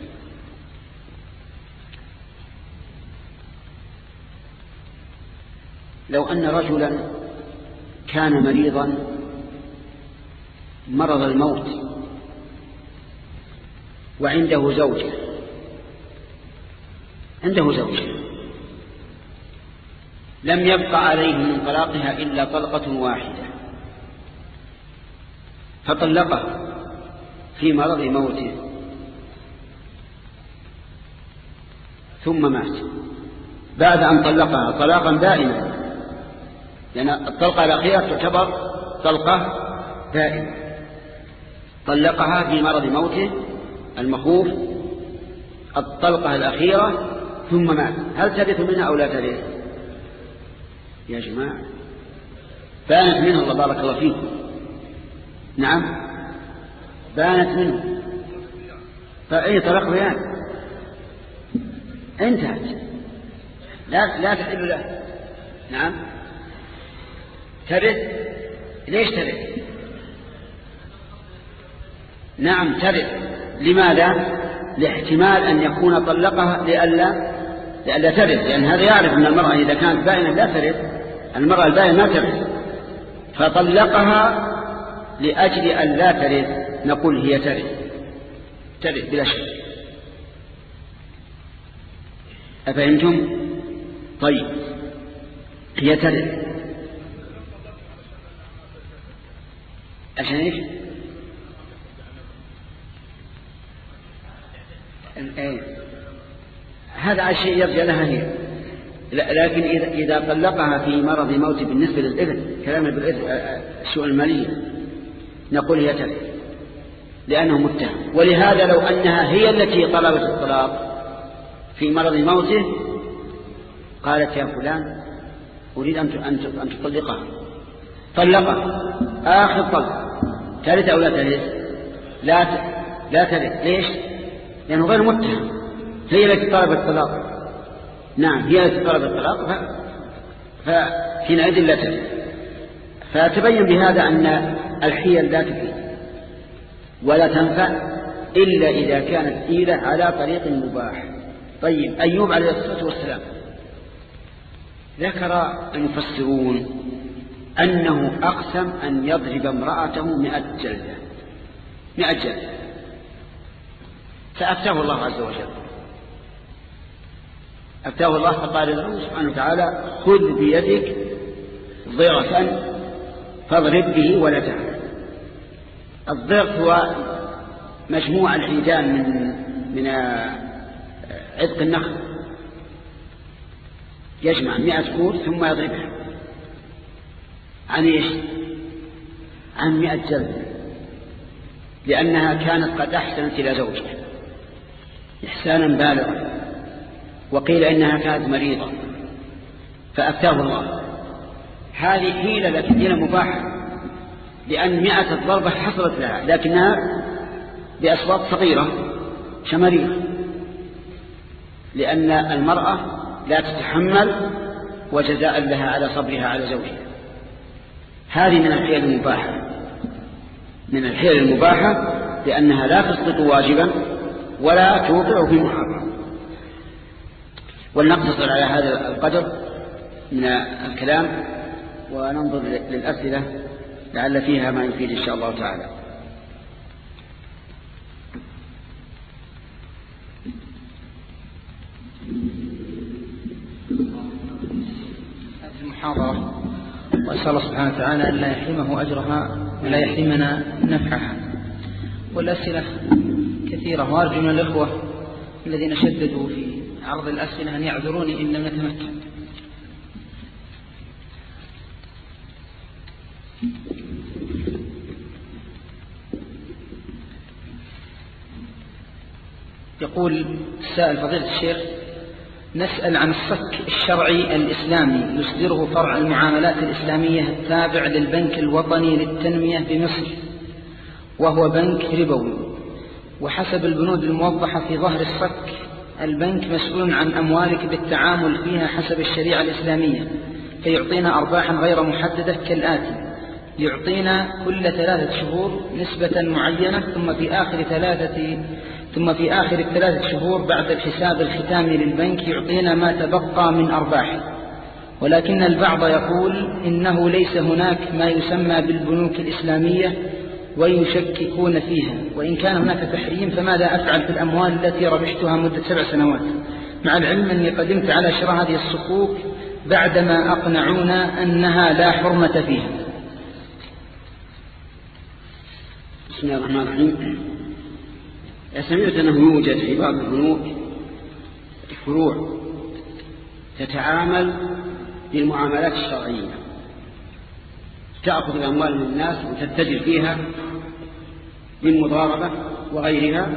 لو أن رجلا كان مريضا مرض الموت وعنده زوجة عنده زوجة لم يبقى عليه من طلاقها إلا طلقة واحدة، فطلقها في مرض موته ثم مات بعد أن طلقها طلاقا دائما، لأن الطلقة الأخيرة تعتبر طلقة دائمة. طلقها في مرض موته المخوف الطلقة الأخيرة ثم مات، هل ترث منها أو لا ترث؟ يا جماعة بانت منه الله بارك الله فيكم. نعم بانت منه، فأي طلاق بيان انتهت، لا لا تحل له. نعم ترث. ليش ترث؟ نعم ترث. لماذا؟ لاحتمال أن يكون طلقها لئلا لئلا ترث، لأن هذا يعرف أن المرأة إذا كانت بائنة لا ترث، المرأة البائنة ما ترث، فطلقها لأجل أن لا ترث. نقول هي ترث، ترث بلا شك. أفهمتم؟ طيب هي ترث عشان ايش؟ هذا الشيء يرجع لها هي، لكن إذا طلقها في مرض موت بالنسبة للإذن، كلامنا بالإذن السوء المالية، نقول هي ترث لأنه متهم. ولهذا لو أنها هي التي طلبت الطلاق في مرض موته قالت يا فلان أريد أن تطلقها، طلقها آخر طلق، ترث أو لا ترث؟ لا لا ترث. ليش؟ لأنه غير متهم، هي التي طلبت الطلاق. نعم هي التي طلبت الطلاق، فحينئذ لا ترث. فتبين بهذا أن الحيل لا تفيد ولا تنفع إلا إذا كانت حيلة على طريق مباح. طيب أيوب عليه الصلاة والسلام ذكر المفسرون أنه أقسم أن يضرب امرأته مئة جلدة، مئة جلدة، فأفتاه الله عز وجل، أفتاه الله فقال له سبحانه وتعالى خذ بيدك ضغثا فاضرب به ولا تهن. الضغط هو مجموع العيدان من من عتق النخل، يجمع مئة كور ثم يضربها. عن ايش؟ عن مئة جلد، لأنها كانت قد أحسنت إلى زوجها إحسانا بالغا، وقيل إنها كانت مريضة فأفتاه الله. هذه حيلة لكن حيلة مباحة، لأن مئة الضربة حصلت لها لكنها بأصوات صغيرة شمالية، لأن المرأة لا تتحمل وجزاء لها على صبرها على زوجها. هذه من الحيل المباحة، من الحيل المباحة لأنها لا تسقط واجبا ولا توقع في محرم. ولنقتصر على هذا القدر من الكلام وننظر للأسئلة لعل فيها ما يفيد إن شاء الله تعالى. هذه المحاضرة وأسأل الله سبحانه وتعالى أن لا يحرمه أجرها ولا يحرمنا نفعها. والأسئلة كثيرة، وأرجو من الإخوة الذين شددوا في عرض الأسئلة أن يعذروني إن لم نتمكن. يقول السائل فضيلة الشيخ نسأل عن الصك الشرعي الإسلامي يصدره فرع المعاملات الإسلامية التابع للبنك الوطني للتنمية بمصر، وهو بنك ربوي، وحسب البنود الموضحة في ظهر الصك البنك مسؤول عن أموالك بالتعامل فيها حسب الشريعة الإسلامية، فيعطينا أرباحا غير محددة كالآتي: يعطينا كل ثلاثة شهور نسبة معينة، ثم في آخر ثلاثة ثم في آخر الثلاثة شهور بعد الحساب الختامي للبنك يعطينا ما تبقى من أرباح. ولكن البعض يقول إنه ليس هناك ما يسمى بالبنوك الإسلامية ويشككون فيها، وإن كان هناك تحريم فماذا أفعل في الأموال التي ربحتها مدة سبع سنوات، مع العلم أني قدمت على شراء هذه الصكوك بعدما أقنعونا أنها لا حرمة فيها. بسم الله الرحمن الرحيم. سمعت أنه يوجد في بعض البنوك فروع تتعامل بالمعاملات الشرعية، تأخذ الأموال من الناس وتتجر فيها بالمضاربة وغيرها،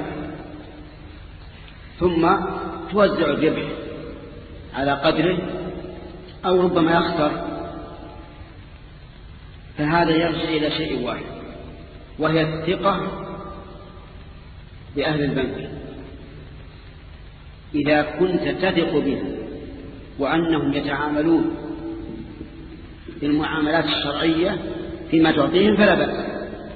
ثم توزع الربح على قدره أو ربما يخسر. فهذا يرجع إلى شيء واحد، وهي الثقة بأهل البنك. إذا كنت تثق بهم وأنهم يتعاملون بالمعاملات الشرعية فيما تعطيهم فلا بأس.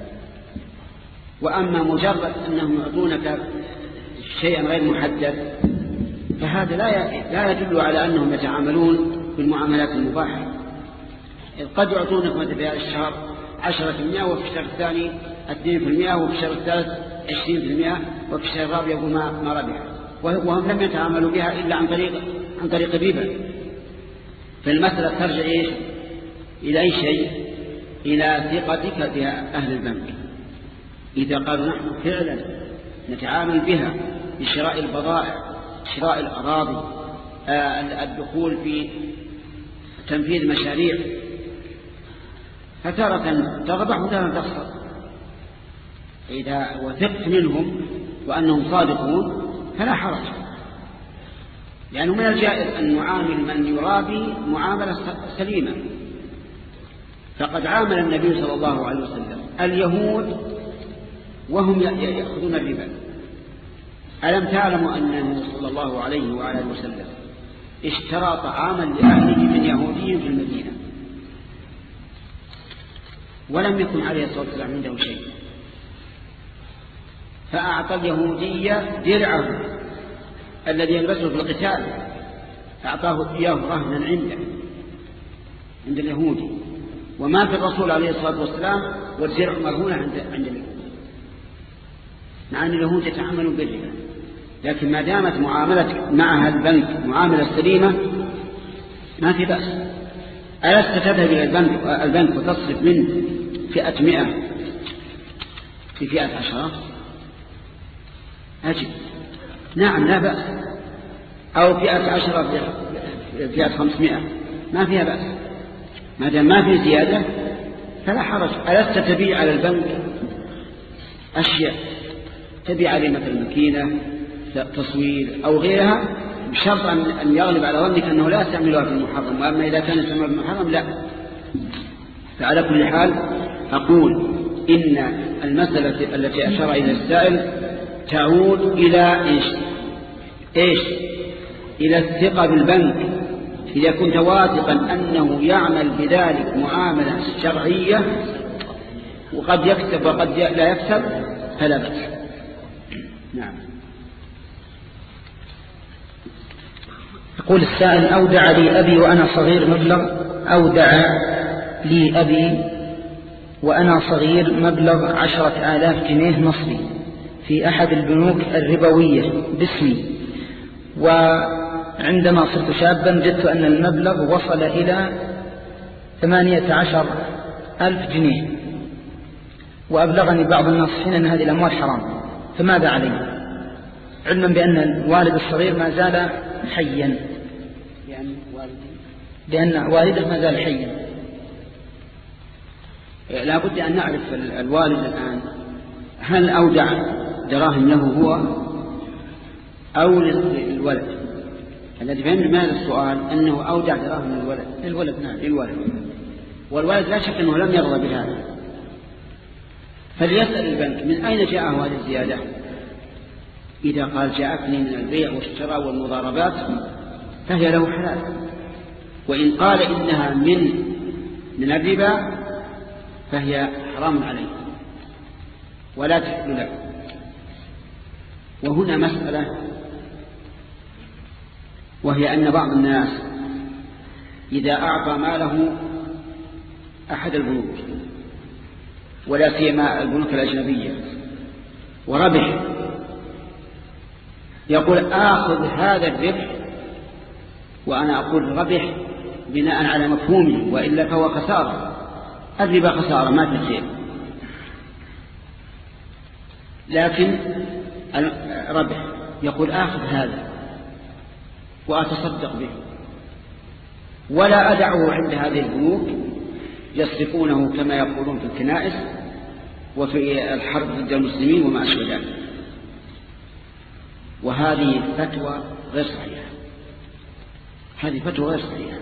وأما مجرد أنهم يعطونك شيئا غير محدد فهذا لا يدل على أنهم يتعاملون بالمعاملات المباحة. قد يعطونك مثل في هذا الشهر عشرة في المئة وفي الشهر الثاني اثنين في المئة وفي الشهر الثالث عشرين في المئة وفي الشهر الرابع يقول ما ربح، وهم لم يتعاملوا بها إلا عن طريق عن طريق الربا. فالمسألة ترجع إيش؟ إلى أي شيء؟ إلى ثقتك بأهل البنك. إذا قالوا نحن فعلا نتعامل بها لشراء البضائع، شراء الأراضي، الدخول في تنفيذ مشاريع، فتارة تربح وتارة تخسر. إذا وثقت منهم وأنهم صادقون فلا حرج، لأنه من الجائز أن نعامل من يرابي معاملة سليمة. فقد عامل النبي صلى الله عليه وسلم اليهود وهم يأخذون الربا. ألم تعلموا أن صلى الله عليه وعلى وسلم اشترى طعاما لأهله من يهودي في المدينة ولم يكن عليه الصلاة والسلام عنده شيء، فأعطى اليهودية درعه الذي يلبسه في القتال، أعطاه إياه رهنا عنده عند اليهودي، وما في الرسول عليه الصلاة والسلام والدرع مرهونة عند عند اليهود. مع أن اليهود يتعاملون بالربا، لكن ما دامت معاملة معها البنك معاملة سليمة ما في بأس. ألست تذهب إلى البنك, البنك وتصرف من فئة مئة في فئة عشرة؟ أجب نعم لا بأس، أو فئة عشرة في فئة خمسمائة ما فيها بأس، ما دام ما في زيادة فلا حرج. ألست تبيع على البنك أشياء، تبيع عليه مثل ماكينة تصوير أو غيرها بشرط أن يغلب على ظنك أنه لا يستعملها في المحرم، وأما إذا كان يستعملها في المحرم لا. فعلى كل حال أقول إن المسألة التي أشار إلى السائل تعود إلى إيش؟ إيش؟ إلى الثقة بالبنك. إذا كنت واثقا أنه يعمل بذلك معاملة شرعية وقد يكسب وقد لا يكسب فلا بأس. نعم. يقول السائل: أودع لي أبي وأنا صغير مبلغ أودع لي أبي وأنا صغير مبلغ عشرة آلاف جنيه مصري في أحد البنوك الربوية باسمي، وعندما صرت شابا جدت أن المبلغ وصل إلى ثمانية عشر ألف جنيه، وأبلغني بعض الناصحين أن هذه الأموال حرام، فماذا علي؟ علما بأن الوالد الصغير ما زال حيا، لأن والده ما زال حيا. لا بد أن نعرف الوالد الآن هل أودع دراهم له هو أو للولد. الذي فهمنا من هذا السؤال أنه أودع دراهم للولد. الولد نعم للولد، والولد لا شك أنه لم يرضى بهذا، فليسأل البنك من أين جاءه هذه الزيادة. إذا قال جاءتني من البيع والشراء والمضاربات فهي له حلال، وإن قال إنها من من الربا فهي حرام عليه ولا تحل له. وهنا مسألة، وهي أن بعض الناس إذا أعطى ماله أحد البنوك ولا سيما البنوك الأجنبية وربح، يقول آخذ هذا الربح، وأنا أقول ربح بناء على مفهومه، وإلا فهو خسارة. الربا خسارة ما في خير، لكن ربح يقول آخذ هذا وأتصدق به ولا أدعه عند هذه البنوك يصرفونه كما يقولون في الكنائس وفي الحرب ضد المسلمين وما أشبه ذلك. وهذه فتوى غير صحيحة، هذه فتوى غير صحيحة،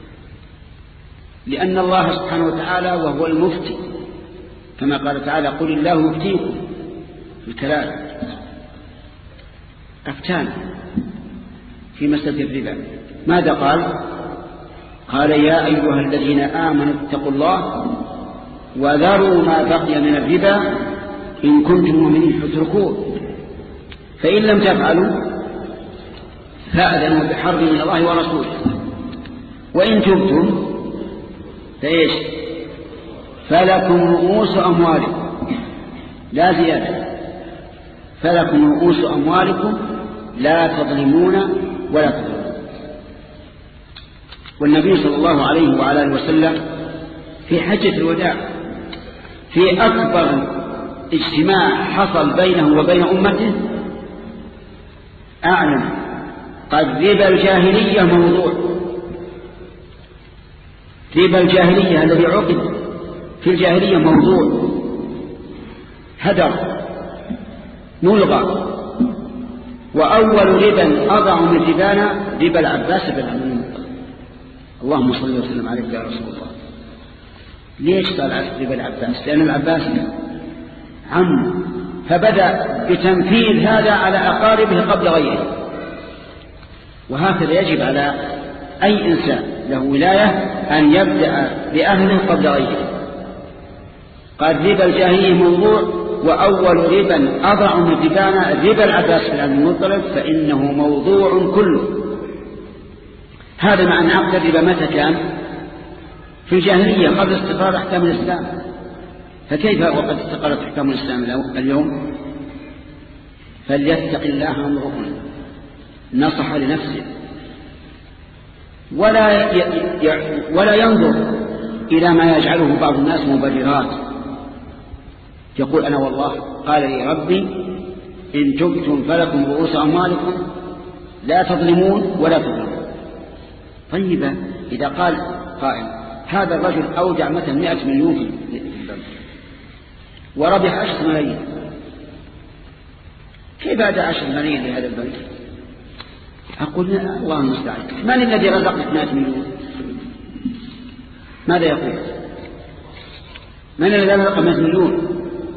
لأن الله سبحانه وتعالى وهو المفتي، كما قال تعالى: قل الله يفتيكم في الكلام، أفتانا في مسألة الربا. ماذا قال؟ قال يا أيها الذين آمنوا اتقوا الله وذروا ما بقي من الربا إن كنتم مؤمنين فاتركوه فإن لم تفعلوا فأذنوا بحرب من الله ورسوله وإن تبتم فإيش فلكم رؤوس أموالكم لا زيادة فلكم رؤوس أموالكم لا تظلمون ولا تظلمون. والنبي صلى الله عليه وعلى آله وسلم في حجة الوداع في أكبر اجتماع حصل بينه وبين أمته أعلم قد ربا الجاهلية موضوع ربا الجاهلية الذي عقد في الجاهلية موضوع هدر ملغى وأول ربا أضع من ربانا ربا العباس بن عبد المطلب. اللهم صل وسلم عليك يا رسول الله. ليش قال ربا العباس؟ لأن العباس عم فبدأ بتنفيذ هذا على أقاربه قبل غيره. وهكذا يجب على أي إنسان له ولاية أن يبدأ بأهله قبل غيره. قال ربا الجاهلية موضوع وأول ربا أضع من ربانا ربا العباس بن عبد المطلب فإنه موضوع كله. هذا مع أن عقد الربا متى كان؟ في الجاهلية قبل استقرار أحكام الإسلام. فكيف وقد استقرت أحكام الإسلام اليوم؟ فليتق الله امرؤ نصح لنفسه ولا ولا ينظر إلى ما يجعله بعض الناس مبررات. يقول أنا والله قال لي ربي إن تبتم فلكم رؤوس أموالكم لا تظلمون ولا تظلمون. طيب إذا قال قائل هذا الرجل أودع مثلا مئة مليون في البنك وربح عشرة ملايين كيف أدى عشرة ملايين لهذا البنك؟ أقول الله المستعان من الذي رزقك مئة مليون؟ ماذا يقول؟ من الذي رزق مئة مليون؟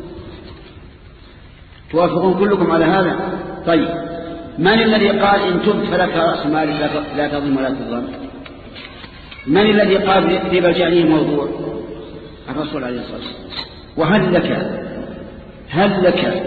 توافقون كلكم على هذا؟ طيب من الذي قال إن تبت فلك رأس مالك لا تظلم ولا تظلم؟ من الذي قال ربا الجاهلية موضوع؟ الرسول عليه الصلاة والسلام. وهل لك هل لك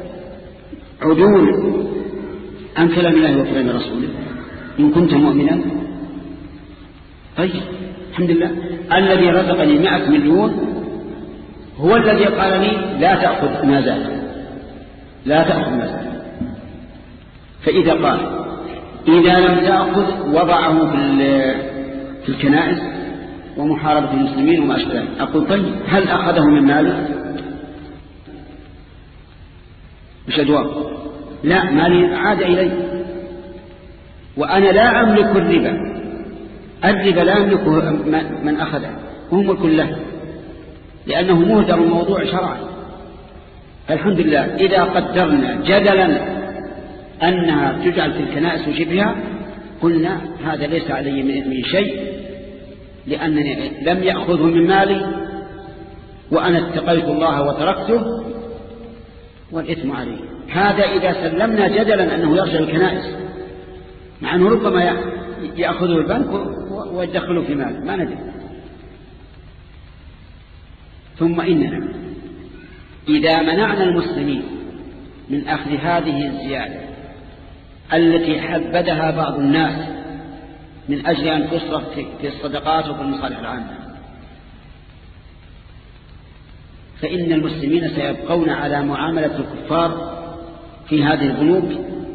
عدول عن كلام الله وكلام رسوله إن كنت مؤمنا؟ طيب الحمد لله الذي رزقني مئة مليون هو الذي قال لي لا تأخذ ما زال لا تأخذ ما زال. فإذا قال إذا لم تأخذ وضعه في الكنائس ومحاربة المسلمين وما أشبه ذلك. أقول طيب هل أخذه من مالي؟ مش أجواب لا مالي عاد إلي وأنا لا أملك الربا. الربا لا يملكه من أخذه وهو ملك له لأنه مهدر موضوع شرعي. الحمد لله إذا قدرنا جدلا أنها تجعل في الكنائس وشبهها قلنا هذا ليس علي من شيء لأنني لم يأخذه من مالي وأنا اتقيت الله وتركته والإثم عليه. هذا إذا سلمنا جدلا أنه يرجع الكنائس مع أنه ربما يأخذه البنك ويدخله في مال ما ندري. ثم إننا إذا منعنا المسلمين من أخذ هذه الزيادة التي حبدها بعض الناس من أجل أن تصرف في الصدقات وفي المصالح العامة فإن المسلمين سيبقون على معاملة الكفار في هذه البنوك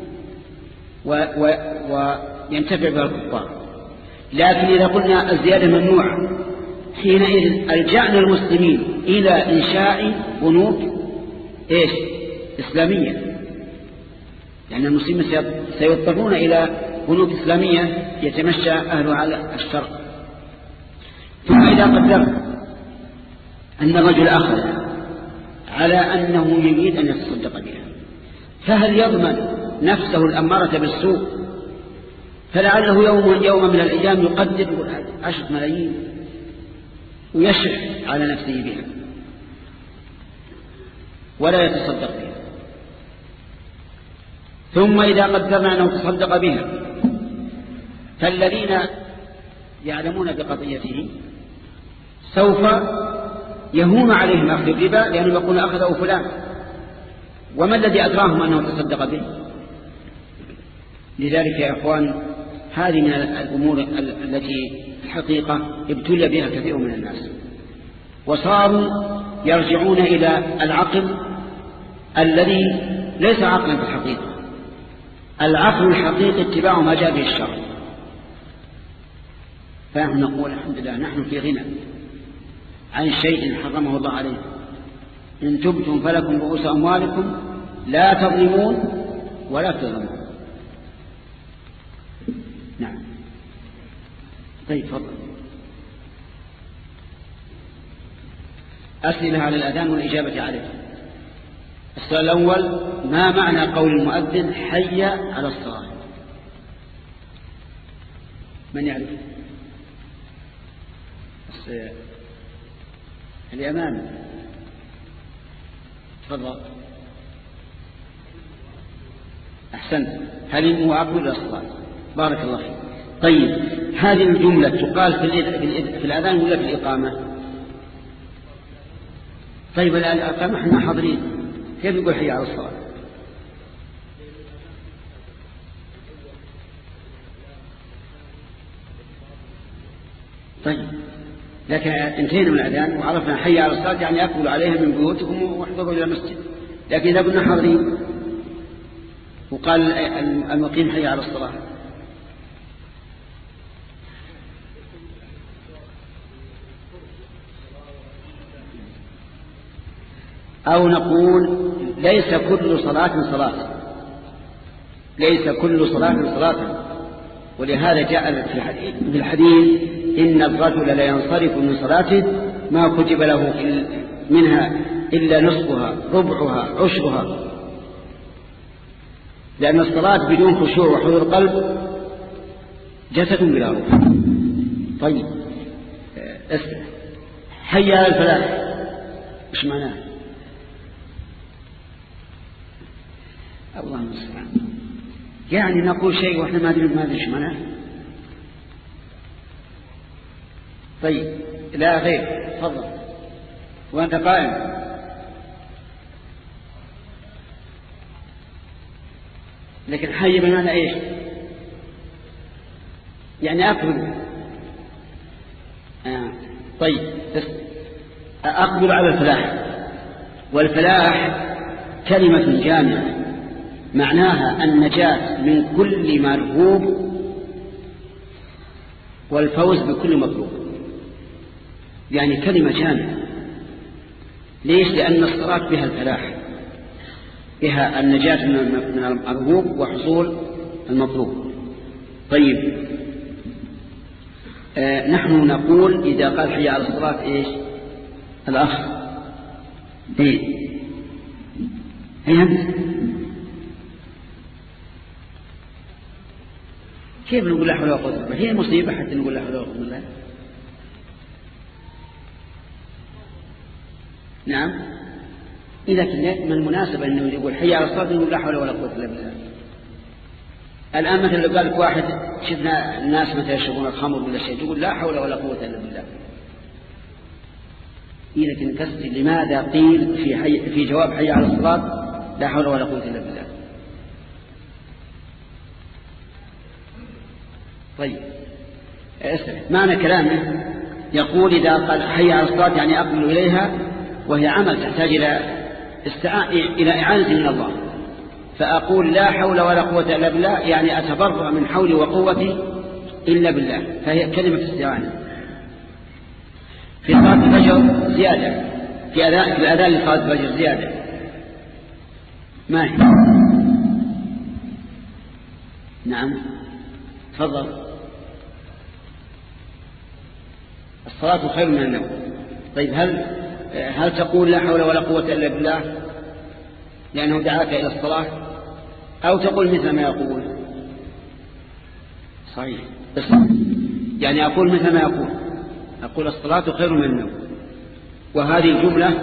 وينتفع بها الكفار. لكن إذا قلنا الزيادة ممنوعة حينئذ ألجأنا المسلمين إلى إنشاء بنوك إيش إسلامية لأن المسلمين سيضطرون إلى بنوك إسلامية يتمشى أهلها على الشرق. ثم إذا قدر أن الرجل أخذ على أنه يريد أن يتصدق بها فهل يضمن نفسه الأمارة بالسوء؟ فلعله يوم يوم من الأيام يقدر عشرة ملايين ويشح على نفسه بها ولا يتصدق بها. ثم إذا قدرنا أنه تصدق بها فالذين يعلمون بقضيته سوف يهون عليهم أخذ الربا لأنهم يقولون أخذه فلان، وما الذي أدراهم أنه تصدق به؟ لذلك يا أخوان هذه من الأمور التي الحقيقة ابتلي بها كثير من الناس، وصاروا يرجعون إلى العقل الذي ليس عقلا في الحقيقة. العقل الحقيقي اتباع ما جاء به الشرع. فنحن نقول الحمد لله نحن في غنى عن شيء حرمه الله عليه. إن تبتم فلكم رؤوس أموالكم لا تظلمون ولا تظلمون. نعم. طيب تفضل. أسئلة على الأذان والإجابة عليه. السؤال الأول: ما معنى قول المؤذن حي على الصلاة؟ من يعرف؟ اليمامي تفضل. أحسنت. هل هو أقول الصلاة؟ بارك الله فيك. طيب هذه الجملة تقال في الأذان ولا في الإقامة؟ طيب الإقامة احنا حاضرين، كيف يقول حي على الصلاة؟ طيب لكن انتهينا من الأذان وعرفنا حي على الصلاة يعني أقبلوا عليها من بيوتكم واحضروا إلى المسجد. لكن إذا كنا حاضرين وقال المقيم حي على الصلاة، أو نقول ليس كل صلاة صلاة، ليس كل صلاة صلاة. ولهذا جاء في الحديث: إن الرجل لا ينصرف من صلاته ما كتب له منها إلا نصفها ربعها عشرها. لأن الصلاة بدون خشوع وحضور قلب جسد بلا روح. طيب اسمع، حي على الفلاح ايش معناه؟ الله المستعان. يعني نقول شيء واحنا ما ندري ما ندري ايش معناه. طيب لا غير. تفضل وانت قائم. لكن حي بمعنى ايش؟ يعني اقبل. آه. طيب اقبل على الفلاح. والفلاح كلمة جامعة معناها النجاة من كل مرهوب والفوز بكل مطلوب. يعني كلمة جامعة. ليش؟ لأن الصلاة بها الفلاح، بها النجاة من المرهوب وحصول المطلوب. طيب آه نحن نقول إذا قال حي على الصلاة إيش؟ الأخ إيه هي كيف نقول لا حول ولا قوة إلا بالله؟ هي مصيبة حتى نقول لا حول ولا قوة إلا بالله. نعم. إذا من المناسبة أنه يقول حي على الصلاة يقول لا حول ولا قوة إلا بالله. الآن مثلا لو قال لك واحد شفنا الناس مثلا يشربون الخمر ولا شيء تقول لا حول ولا قوة إلا بالله. إذا كنت تسأل لماذا قيل في حي في جواب حي على الصلاة لا حول ولا قوة إلا بالله؟ طيب اسمع معنى كلامه. يقول إذا قال حي على الصلاة يعني أقبل إليها، وهي عمل تحتاج إلى استعانة إلى إعانة من الله. فأقول لا حول ولا قوة إلا بالله يعني أتبرأ من حولي وقوتي إلا بالله، فهي كلمة استعانة. في صلاة الفجر زيادة، في أذان في الأذان لصلاة الفجر زيادة. ما هي؟ نعم تفضل. الصلاة خير من النوم. طيب هل هل تقول لا حول ولا قوة إلا بالله لأنه دعاك إلى الصلاة، أو تقول مثل ما يقول؟ صحيح. يعني أقول مثل ما يقول، أقول الصلاة خير من النوم. وهذه الجملة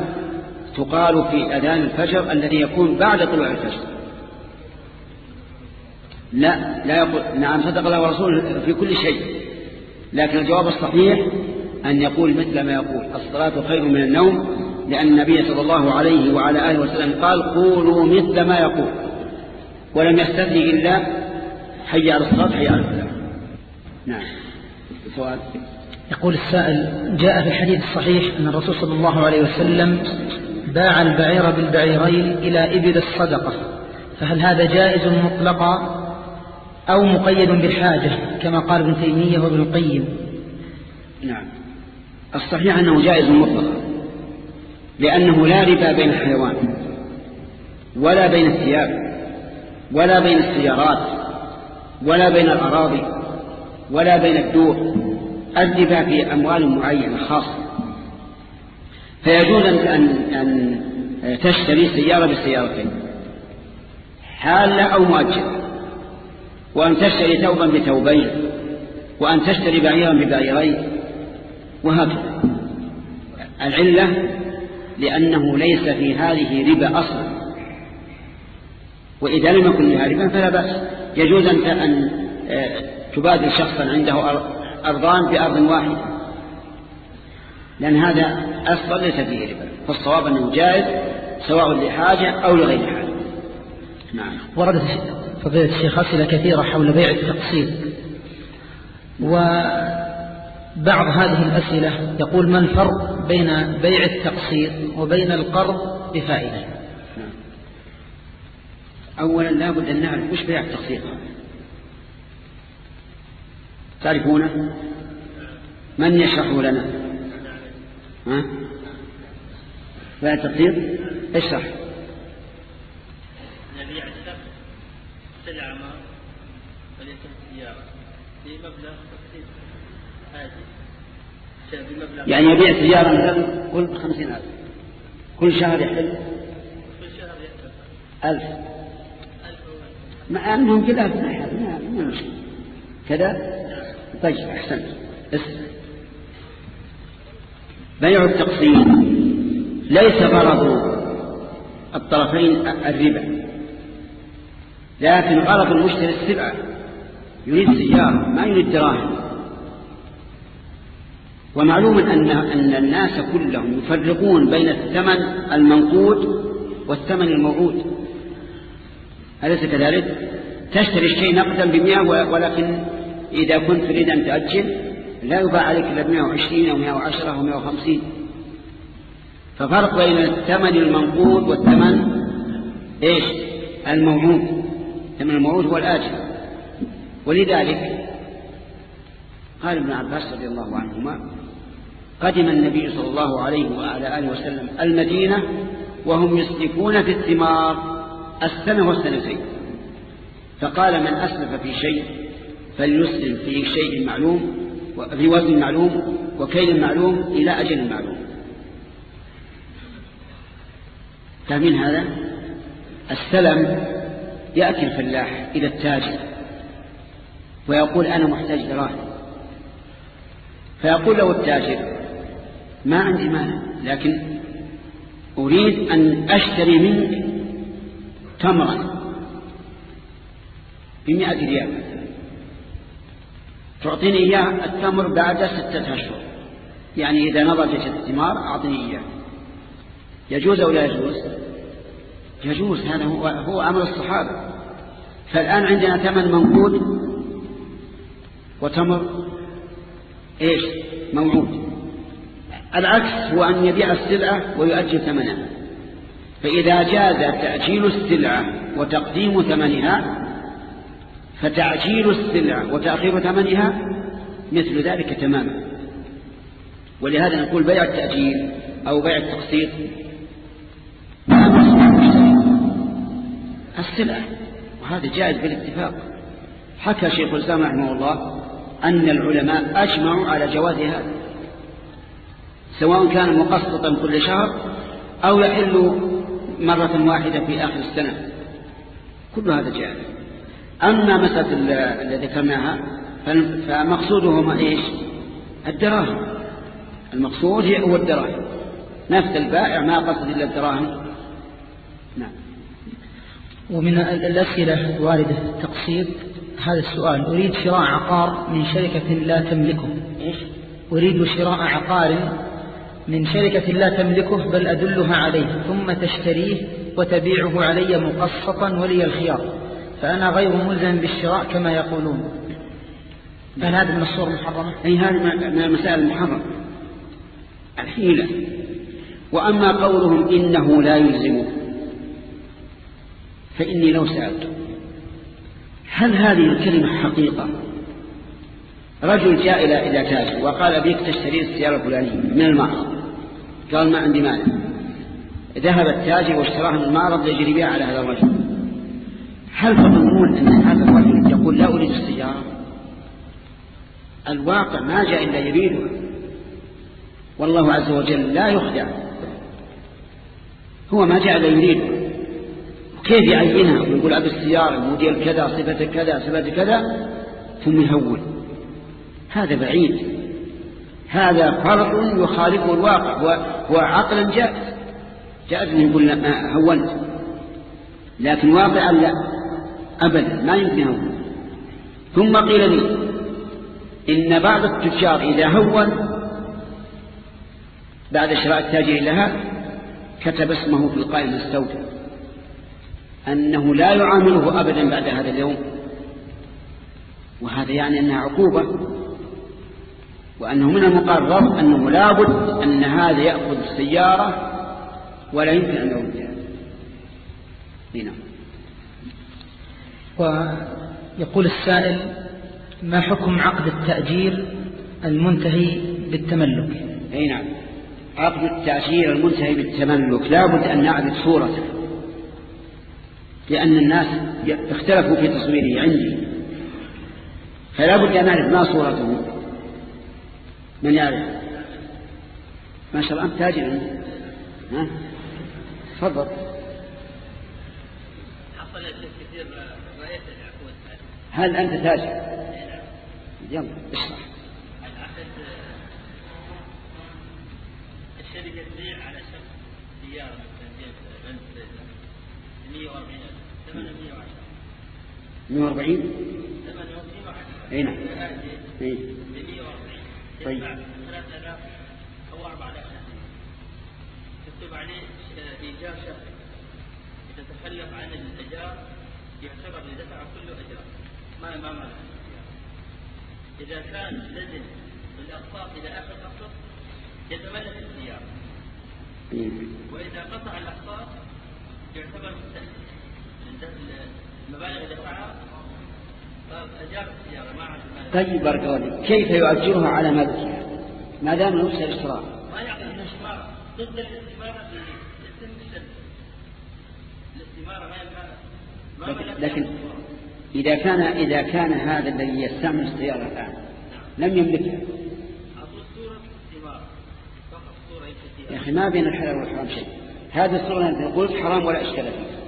تقال في أذان الفجر الذي يكون بعد طلوع الفجر. لا لا يقول نعم صدق الله ورسوله في كل شيء، لكن الجواب الصحيح أن يقول مثل ما يقول الصلاة خير من النوم، لأن النبي صلى الله عليه وعلى آله وسلم قال قولوا مثل ما يقول، ولم يستثني إلا حي على الصلاة حي على الفلاح. نعم. سؤال. يقول السائل: جاء في الحديث الصحيح أن الرسول صلى الله عليه وسلم باع البعير بالبعيرين إلى إبل الصدقة، فهل هذا جائز مطلقا أو مقيد بالحاجة كما قال ابن تيمية وابن القيم؟ نعم، الصحيح أنه جائز مطلقا، لأنه لا ربا بين الحيوان ولا بين الثياب ولا بين السيارات ولا بين الأراضي ولا بين الدور، الربا في أموال معينة خاصة. فيجوز أن أن تشتري سيارة بسيارتين، حالة أو مؤجلة، وأن تشتري ثوبا بثوبين، وأن تشتري بعيرا ببعيرين، وهكذا. العلة لأنه ليس في هذه ربا أصلا، وإذا لم يكن لها ربا فلا بأس. يجوز أن تبادل شخصا عنده أرضان بأرض واحدة، لأن هذا أصلا ليس فيه ربا، فالصواب أنه جائز سواء لحاجة أو لغير حاجة. نعم. وردت فضيلة الشيخ أسئلة كثيرة حول بيع التقسيط، وبعض هذه الأسئلة يقول: ما الفرق بين بيع التقسيط وبين القرض بفائدة؟ نعم. أولا لا بد أن نعرف وش بيع التقسيط، تعرفونه؟ من يشرحه لنا؟ ها؟ بيع التقسيط اشرح. نبيع سلعة ما وليست سيارة بمبلغ تقسيط عادي بمبلغ، يعني يبيع سيارة مثلا كل خمسين ألف، كل شهر يحل كل شهر يحل ألف، مع أنهم كلها في ناحية ما مشكلة كذا. طيب أحسن. بيع التقسيط ليس غرض الطرفين الربا، لكن غرض المشتري السلعة، يريد سيارة ما يريد دراهم. ومعلوم أن أن الناس كلهم يفرقون بين الثمن المنقود والثمن الموعود، أليس كذلك؟ تشتري الشيء نقدا بمئة، ولكن إذا كنت تريد أن تأجل لا يباع عليك إلا بمئة وعشرين أو مئة وعشرة أو مئة وخمسين. ففرق بين الثمن المنقود والثمن إيش؟ الموعود. الثمن الموعود هو الآجل. ولذلك قال ابن عباس رضي الله عنهما: قدم النبي صلى الله عليه وعلى آله وسلم المدينة وهم يسلفون في الثمار السنة والسنتين، فقال: من أسلف في شيء فليسلم في شيء معلوم وفي وزن معلوم وكيل معلوم إلى أجل معلوم. فمن هذا السلم يأتي الفلاح إلى التاجر ويقول: أنا محتاج دراهم، فيقول له التاجر: ما عندي مانع، لكن أريد أن أشتري منك تمرا بمئة ريال، تعطيني إياه التمر بعد ستة أشهر، يعني إذا نضجت الثمار أعطني إياه. يجوز أو لا يجوز؟ يجوز. هذا هو, هو أمر الصحابة. فالآن عندنا ثمن منقود وتمر إيش؟ موعود. العكس هو أن يبيع السلعة ويؤجل ثمنها. فإذا جاز تأجيل السلعة وتقديم ثمنها فتعجيل السلعة وتأخير ثمنها مثل ذلك تماما. ولهذا نقول بيع التأجيل أو بيع التقسيط السلعة، وهذا جائز بالاتفاق. حكى شيخ الإسلام رحمه الله أن العلماء أجمعوا على جواز هذا، سواء كان مقسطا كل شهر أو يحل مرة واحدة في آخر السنة، كل هذا جائز. أما مسألة التي ذكرناها فمقصودهما إيش؟ الدراهم. المقصود هو الدراهم، نفس البائع ما قصد إلا الدراهم. نعم. ومن الأسئلة واردة التقسيط هذا السؤال: أريد شراء عقار من شركة لا تملكه. أريد شراء عقار من شركة لا تملكه بل أدلها عليه ثم تشتريه وتبيعه علي مقسطا ولي الخيار، فأنا غير ملزم بالشراء كما يقولون، هل هذه من الصور المحرمة؟ أي هذه من المسائل المحرمة الحيلة. وأما قولهم إنه لا يلزمه، فإني لو سألت هل هذه الكلمة حقيقة؟ رجل جاء إلى إلى تاجر وقال بيك تشتري السيارة الفلانية من المعرض، قال ما عندي مانع. ذهب التاجر واشتراها من المعرض يجري بها على هذا الرجل. هل تظنون أن هذا الرجل يقول لا أريد السيارة؟ الواقع ما جاء إلا يريدها، والله عز وجل لا يخدع، هو ما جاء إلا يريدها. كيف يعينها ويقول أبي السيارة موديل كذا صفة كذا صفة كذا ثم يهول؟ هذا بعيد، هذا فرع يخالفه الواقع. هو عقلا جائز جائز أن يقول لا هونت، لكن واقعا لا أبدا ما يمكن هون. ثم قيل لي إن بعض التجار إذا هون بعد شراء التاجر لها كتب اسمه في القائمة السوداء أنه لا يعامله أبدا بعد هذا اليوم، وهذا يعني أنها عقوبة، وأنه من المقرر أنه لابد أن هذا يأخذ السيارة ولا يمكن أن يردها. هنا ويقول السائل: ما حكم عقد التأجير المنتهي بالتملك؟ أي نعم، عقد التأجير المنتهي بالتملك لابد أن نعرف صورته، لأن الناس اختلفوا في تصويره عندي، فلا بد أن نعرف ما صورته. من يعرف؟ ما شاء الله أنت تاجر، ها تفضل. هل أنت تاجر؟ يلا اشرح. الشركة تبيع على شخص سيارة مثلا مئة وأربعين ثمانمئة وعشرة مئة وأربعين ثمانمئة وعشرة أي نعم مئة وأربعين طيب ثلاثة آلاف أو أربعة آلاف تكتب عليه إيجار شهري، إذا تخلف عن الإيجار يعتبر لدفع كل إيجار ما ما مال. إذا كان لزم بالأقساط إلى آخر الأقساط يتملك السيارة، وإذا قطع الأقساط يعتبر مستأجر، المبالغ دفعها أجار السيارة ما عاد. طيب بارك الله، كيف يؤجرها على مالكها ما دام نفس الاشتراك؟ ما يعطي الاستمارة ضد الاستمارة في اسم الشركة، الاستمارة ما ينفع. لكن, لكن إذا كان إذا كان هذا الذي يستعمل السيارة الآن لم يملكها، يا أخي ما بين الحلال والحرام شيء. هذه الصورة أنت قلت حرام ولا إشكال فيه،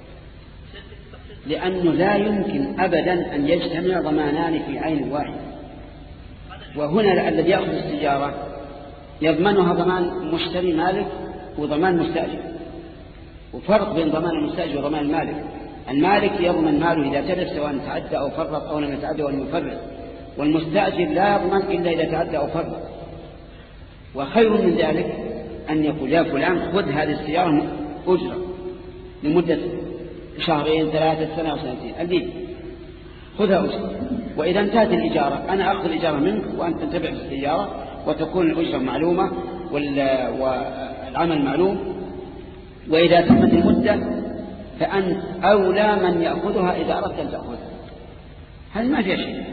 لأنه لا يمكن أبدا أن يجتمع ضمانان في عين واحد. وهنا الذي يأخذ السيارة يضمنها ضمان مشتري مالك وضمان مستأجر، وفرق بين ضمان المستأجر وضمان المالك. المالك يضمن ماله إذا تلف سواء تعدى أو فرط أو لم يتعدى ولم يفرط، والمستأجر لا يضمن إلا إذا تعدى أو فرط. وخير من ذلك أن يقول يا فلان خذ هذه السيارة أجرة لمدة شهرين ثلاثة سنة أو سنتين، الدين خذها أجرة، وإذا انتهت الإجارة أنا أخذ الإجارة منك وأنت تنتبع بالسيارة وتكون الأجرة معلومة والعمل معلوم. وإذا تمت المدة فأنت أولى من يأخذها إذا أردت أن تأخذها. هل ما في شيء؟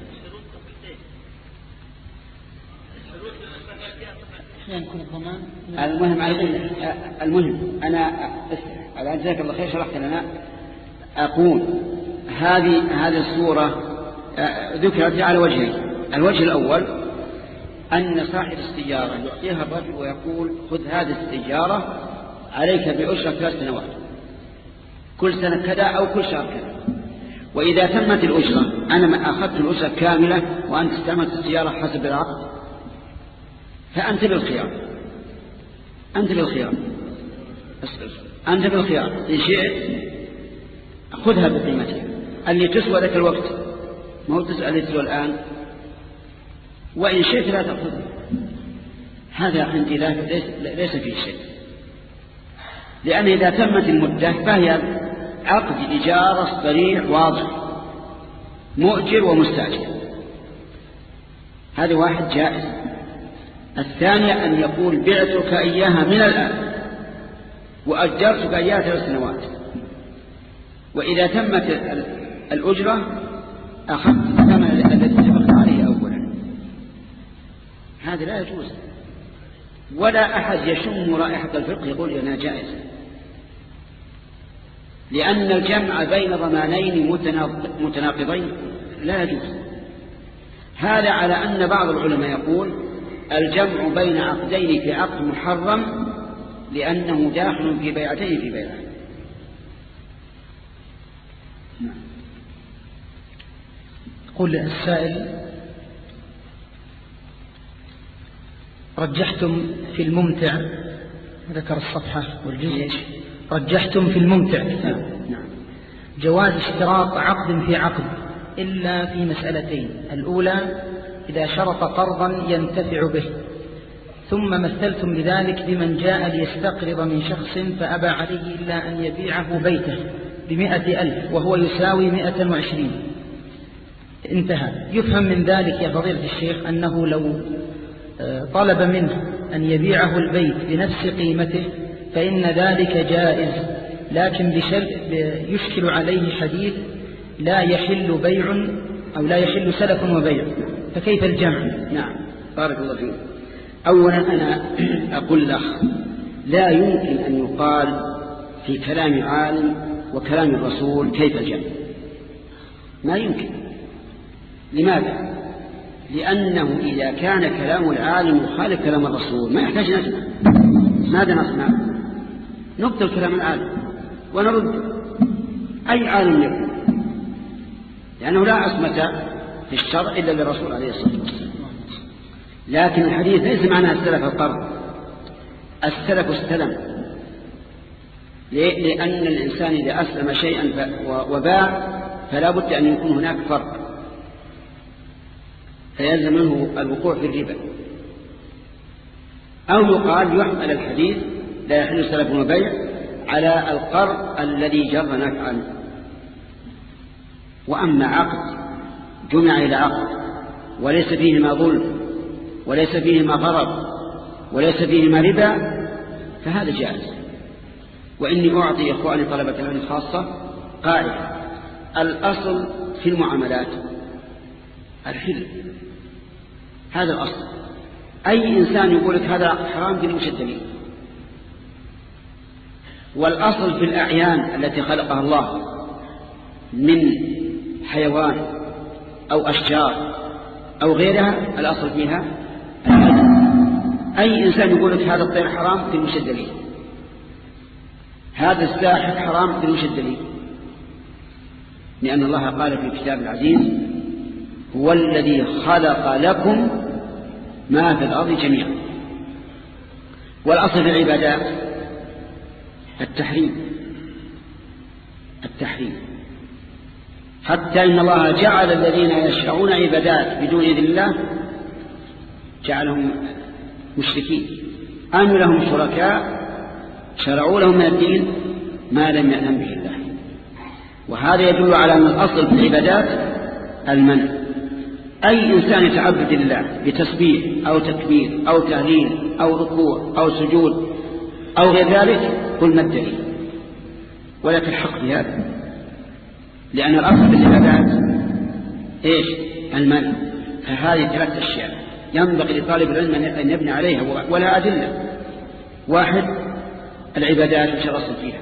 المهم المهم أنا على جزاك الله خير شرحت لنا. أقول هذه هذه الصورة ذكرت على وجهين. الوجه الأول أن صاحب السيارة يعطيها الرجل ويقول خذ هذه السيارة عليك بأجرة ثلاث سنوات، كل سنة كذا أو كل شهر كذا. وإذا تمت الأجرة أنا ما أخذت الأجرة كاملة وأنت استعملت السيارة حسب العقد، فأنت بالخيار أنت بالخيار أنت بالخيار إن شئت خذها بقيمتها، اللي تسوى ذاك الوقت ما هو تسوى اللي تسوى الآن، وإن شئت لا تأخذها. هذا عندي ليس, ليس فيه شيء، لأن إذا تمت المدة فهي عقد إجارة صريح واضح، مؤجر ومستأجر. هذا واحد جائز. الثانية أن يقول بعتك إياها من الآن وأجرتك إياها ثلاث سنوات، وإذا تمت الأجرة أخذت الثمن الذي اتفقت عليه أولا. هذا لا يجوز، ولا أحد يشم رائحة الفقه يقول أنها جائزة، لأن الجمع بين ضمانين متناقضين لا يجوز. هذا على أن بعض العلماء يقول الجمع بين عقدين في عقد محرم لأنه داخل في بيعتين في بيعة. يقول السائل: رجحتم في الممتع، ذكر الصفحة والجزء، رجحتم في الممتع جواز اشتراط عقد في عقد إلا في مسألتين: الأولى إذا شرط قرضا ينتفع به، ثم مثلتم لذلك بمن جاء ليستقرض من شخص فأبى عليه إلا أن يبيعه بيته بمئة ألف وهو يساوي مئة وعشرين. انتهى. يفهم من ذلك يا فضيلة الشيخ أنه لو طلب منه أن يبيعه البيت بنفس قيمته فإن ذلك جائز، لكن بشرط يشكل عليه حديث لا يحل بيع أو لا يحل سلف وبيع، فكيف الجمع؟ نعم، بارك الله فيك. أولا أنا أقول لك لا يمكن أن يقال في كلام عالم وكلام الرسول كيف الجمع، ما يمكن. لماذا؟ لأنه إذا كان كلام العالم يخالف كلام الرسول ما يحتاج نجمع. ماذا نصنع؟ نبطل كلام العالم ونرد أي عالم يكون، لأنه لا عصمة في الشرع إلا للرسول عليه الصلاة والسلام. لكن الحديث ليس معناه السلف القرض، السلف استلم، لأن الإنسان إذا أسلم شيئا وباع فلا بد أن يكون هناك فرق، فيلزم منه الوقوع في الربا. أو يقال يحمل الحديث لا يحل سلف وبيع على القرض الذي جر نفعا. وأما عقد جمع إلى عقد وليس فيهما ظلم وليس فيهما غرض وليس فيهما ربا فهذا جائز. وإني أعطي إخواني طلبة العلم خاصة قاعدة: الأصل في المعاملات الحل، هذا الأصل. أي إنسان يقول لك هذا حرام في وش الدليل؟ والأصل في الأعيان التي خلقها الله من حيوان أو أشجار أو غيرها الأصل فيها الحل. أي إنسان يقول لك هذا الطير حرام في وش الدليل؟ هذا الساحر حرام في وش الدليل؟ لأن الله قال في الكتاب العزيز: هو الذي خلق لكم ما في الأرض جميعا. والأصل في العبادات التحريم التحريم حتى إن الله جعل الذين يشرعون عبادات بدون إذن الله جعلهم مشركين، أن لهم شركاء شرعوا لهم من الدين ما لم يأذن به الله. وهذا يدل على أن الأصل في العبادات المنع. أي إنسان يتعبد الله بتسبيح أو تكبير أو تهليل أو ركوع أو سجود أو غير ذلك قل ما الدليل؟ ولكن الحق في هذا، لأن الأصل في العبادات إيش؟ المنع. فهذه ثلاث أشياء ينبغي لطالب العلم أن يبني عليها ولا أدلة. واحد: العبادات وش الأصل فيها؟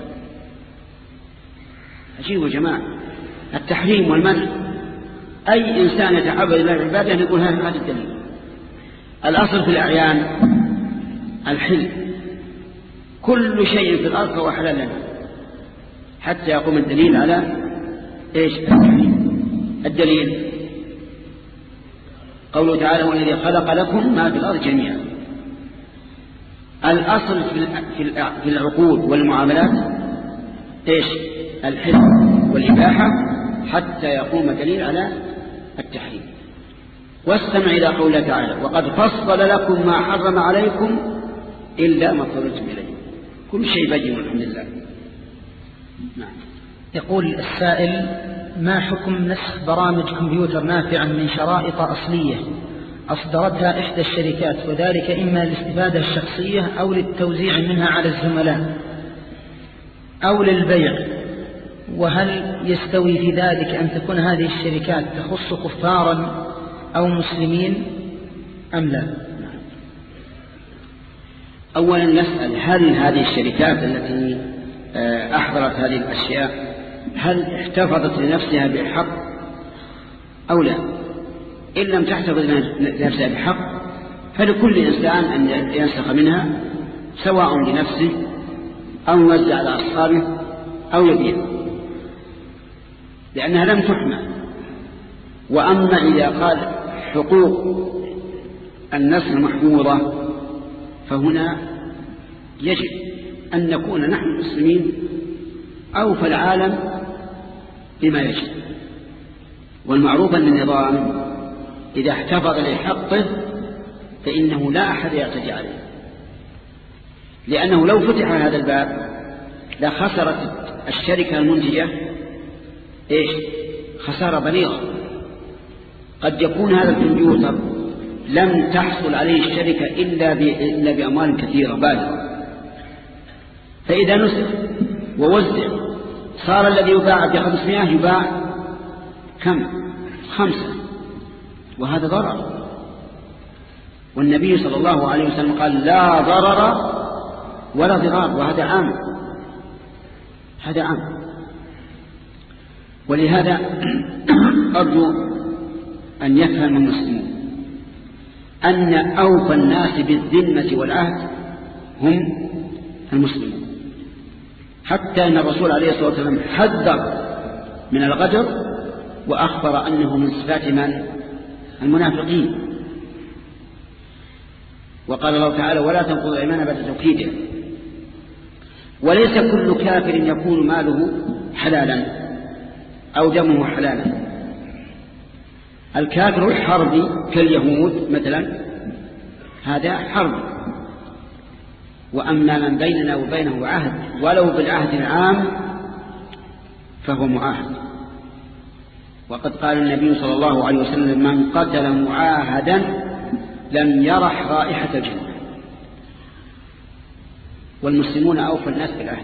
أجيبوا يا جماعة، التحريم والمنع. أي إنسان يتعبد الله العبادة يقول هذا الدليل. الأصل في الأعيان الحل، كل شيء في الأرض هو حلال لنا حتى يقوم الدليل على إيش؟ التحريم. الدليل قوله تعالى: والذي خلق لكم ما في الأرض جميعا. الأصل في العقود والمعاملات إيش؟ الحل. والإباحة حتى يقوم دليل على التحريم. واستمع إلى قوله تعالى: وقد فصل لكم ما حرم عليكم إلا ما اضطررتم إليه. كل شيء بين الحمد لله. نعم. يقول السائل: ما حكم نسخ برامج كمبيوتر نافعة من شرائط أصلية أصدرتها إحدى الشركات، وذلك إما للاستفادة الشخصية أو للتوزيع منها على الزملاء أو للبيع، وهل يستوي في ذلك أن تكون هذه الشركات تخص كفارا أو مسلمين أم لا؟ أولا نسأل: هل هذه الشركات التي أحضرت هذه الأشياء هل احتفظت لنفسها بحق أو لا؟ إن لم تحتفظ لنفسها بحق فلكل إنسان أن ينسخ منها، سواء لنفسه أو يوزع على أصحابه أو يبيع، لأنها لم تحمى. وأما إذا قال حقوق النسخ محفوظة فهنا يجب أن نكون نحن المسلمين أو في العالم بما يجب. والمعروف أن النظام إذا احتفظ لحقه فإنه لا أحد يعتدي عليه، لأنه لو فتح هذا الباب لخسرت الشركة المنتجة إيش؟ خسارة بليغة. قد يكون هذا الكمبيوتر لم تحصل عليه الشركة إلا, إلا بأموال كثيرة بالغة، فإذا نسخ ووزع صار الذي يباع بخمسمائة يباع كم؟ خمسة، وهذا ضرر. والنبي صلى الله عليه وسلم قال: لا ضرر ولا ضرار، وهذا عام، هذا عام. ولهذا أرجو أن يفهم المسلمون أن أوفى الناس بالذمة والعهد هم المسلمون، حتى أن الرسول عليه الصلاة والسلام حذر من الغدر وأخبر أنه من صفات من؟ المنافقين. وقال الله تعالى: ولا تنقضوا الأيمان بعد توكيدها. وليس كل كافر يكون ماله حلالا أو دمه حلالا. الكافر الحربي كاليهود مثلا هذا حرب، وأما من بيننا وبينه عهد ولو بالعهد العام فهو معاهد. وقد قال النبي صلى الله عليه وسلم: من قتل معاهدا لم يرح رائحة الجنة. والمسلمون أوفى الناس بالعهد.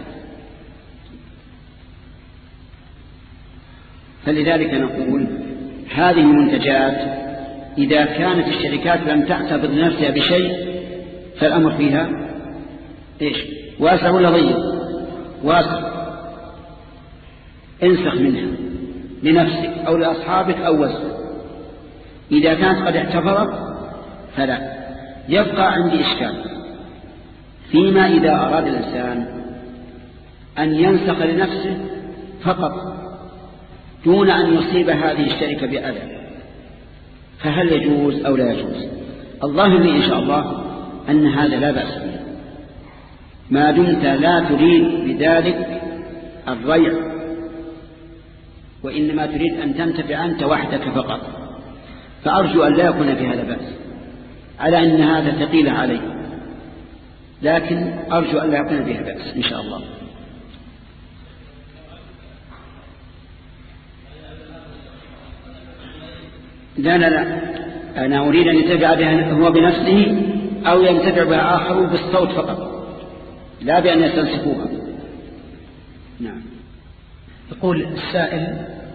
فلذلك نقول هذه المنتجات إذا كانت الشركات لم تعتبر نفسها بشيء فالأمر فيها إيش؟ واسع ولا ضيق؟ واسع. انسخ منها لنفسك أو لأصحابك أو وزن. إذا كانت قد اعتبرت فلا. يبقى عندي إشكال فيما إذا أراد الإنسان أن ينسخ لنفسه فقط دون أن يصيب هذه الشركة بأذى، فهل يجوز أو لا يجوز؟ الظاهر لي إن شاء الله أن هذا لا بأس به، ما دمت لا تريد بذلك الريع، وإنما تريد أن تنتفع أنت وحدك فقط. فأرجو أن لا يكون في هذا بأس، على أن هذا ثقيل علي، لكن أرجو أن لا يكون فيها بأس إن شاء الله. لا لا لا أنا أريد أن ينتفع بها هو بنفسه أو ينتفع بها آخر بالصوت فقط، لا بأن يستنسخوها. نعم. يقول السائل: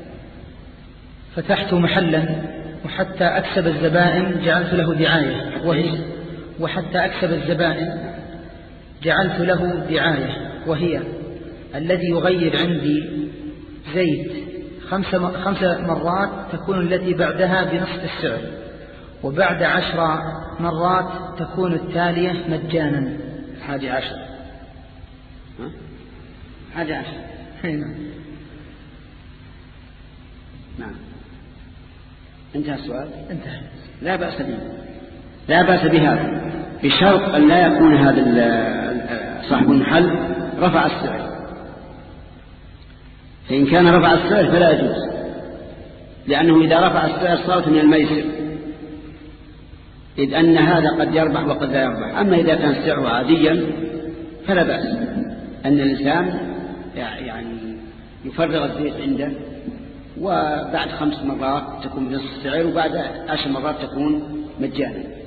فتحت محلا وحتى أكسب الزبائن جعلت له دعاية، وهي وحتى أكسب الزبائن جعلت له دعاية وهي الذي يغير عندي زيت خمس خمس مرات تكون التي بعدها بنصف السعر، وبعد عشر مرات تكون التالية مجانا. حادي عشر ها؟ حادي عشر. نعم. نعم. انتهى السؤال. انتهى. لا بأس به، لا بأس بهذا، بشرط أن لا يكون هذا صاحب المحل رفع السعر. فإن كان رفع السعر فلا يجوز، لأنه إذا رفع السعر صارت من الميسر، إذ أن هذا قد يربح وقد لا يربح. أما إذا كان السعر عاديا فلا بأس أن الإنسان يعني يفرغ الزيت عنده، وبعد خمس مرات تكون بنصف السعر، وبعد عشر مرات تكون مجانا.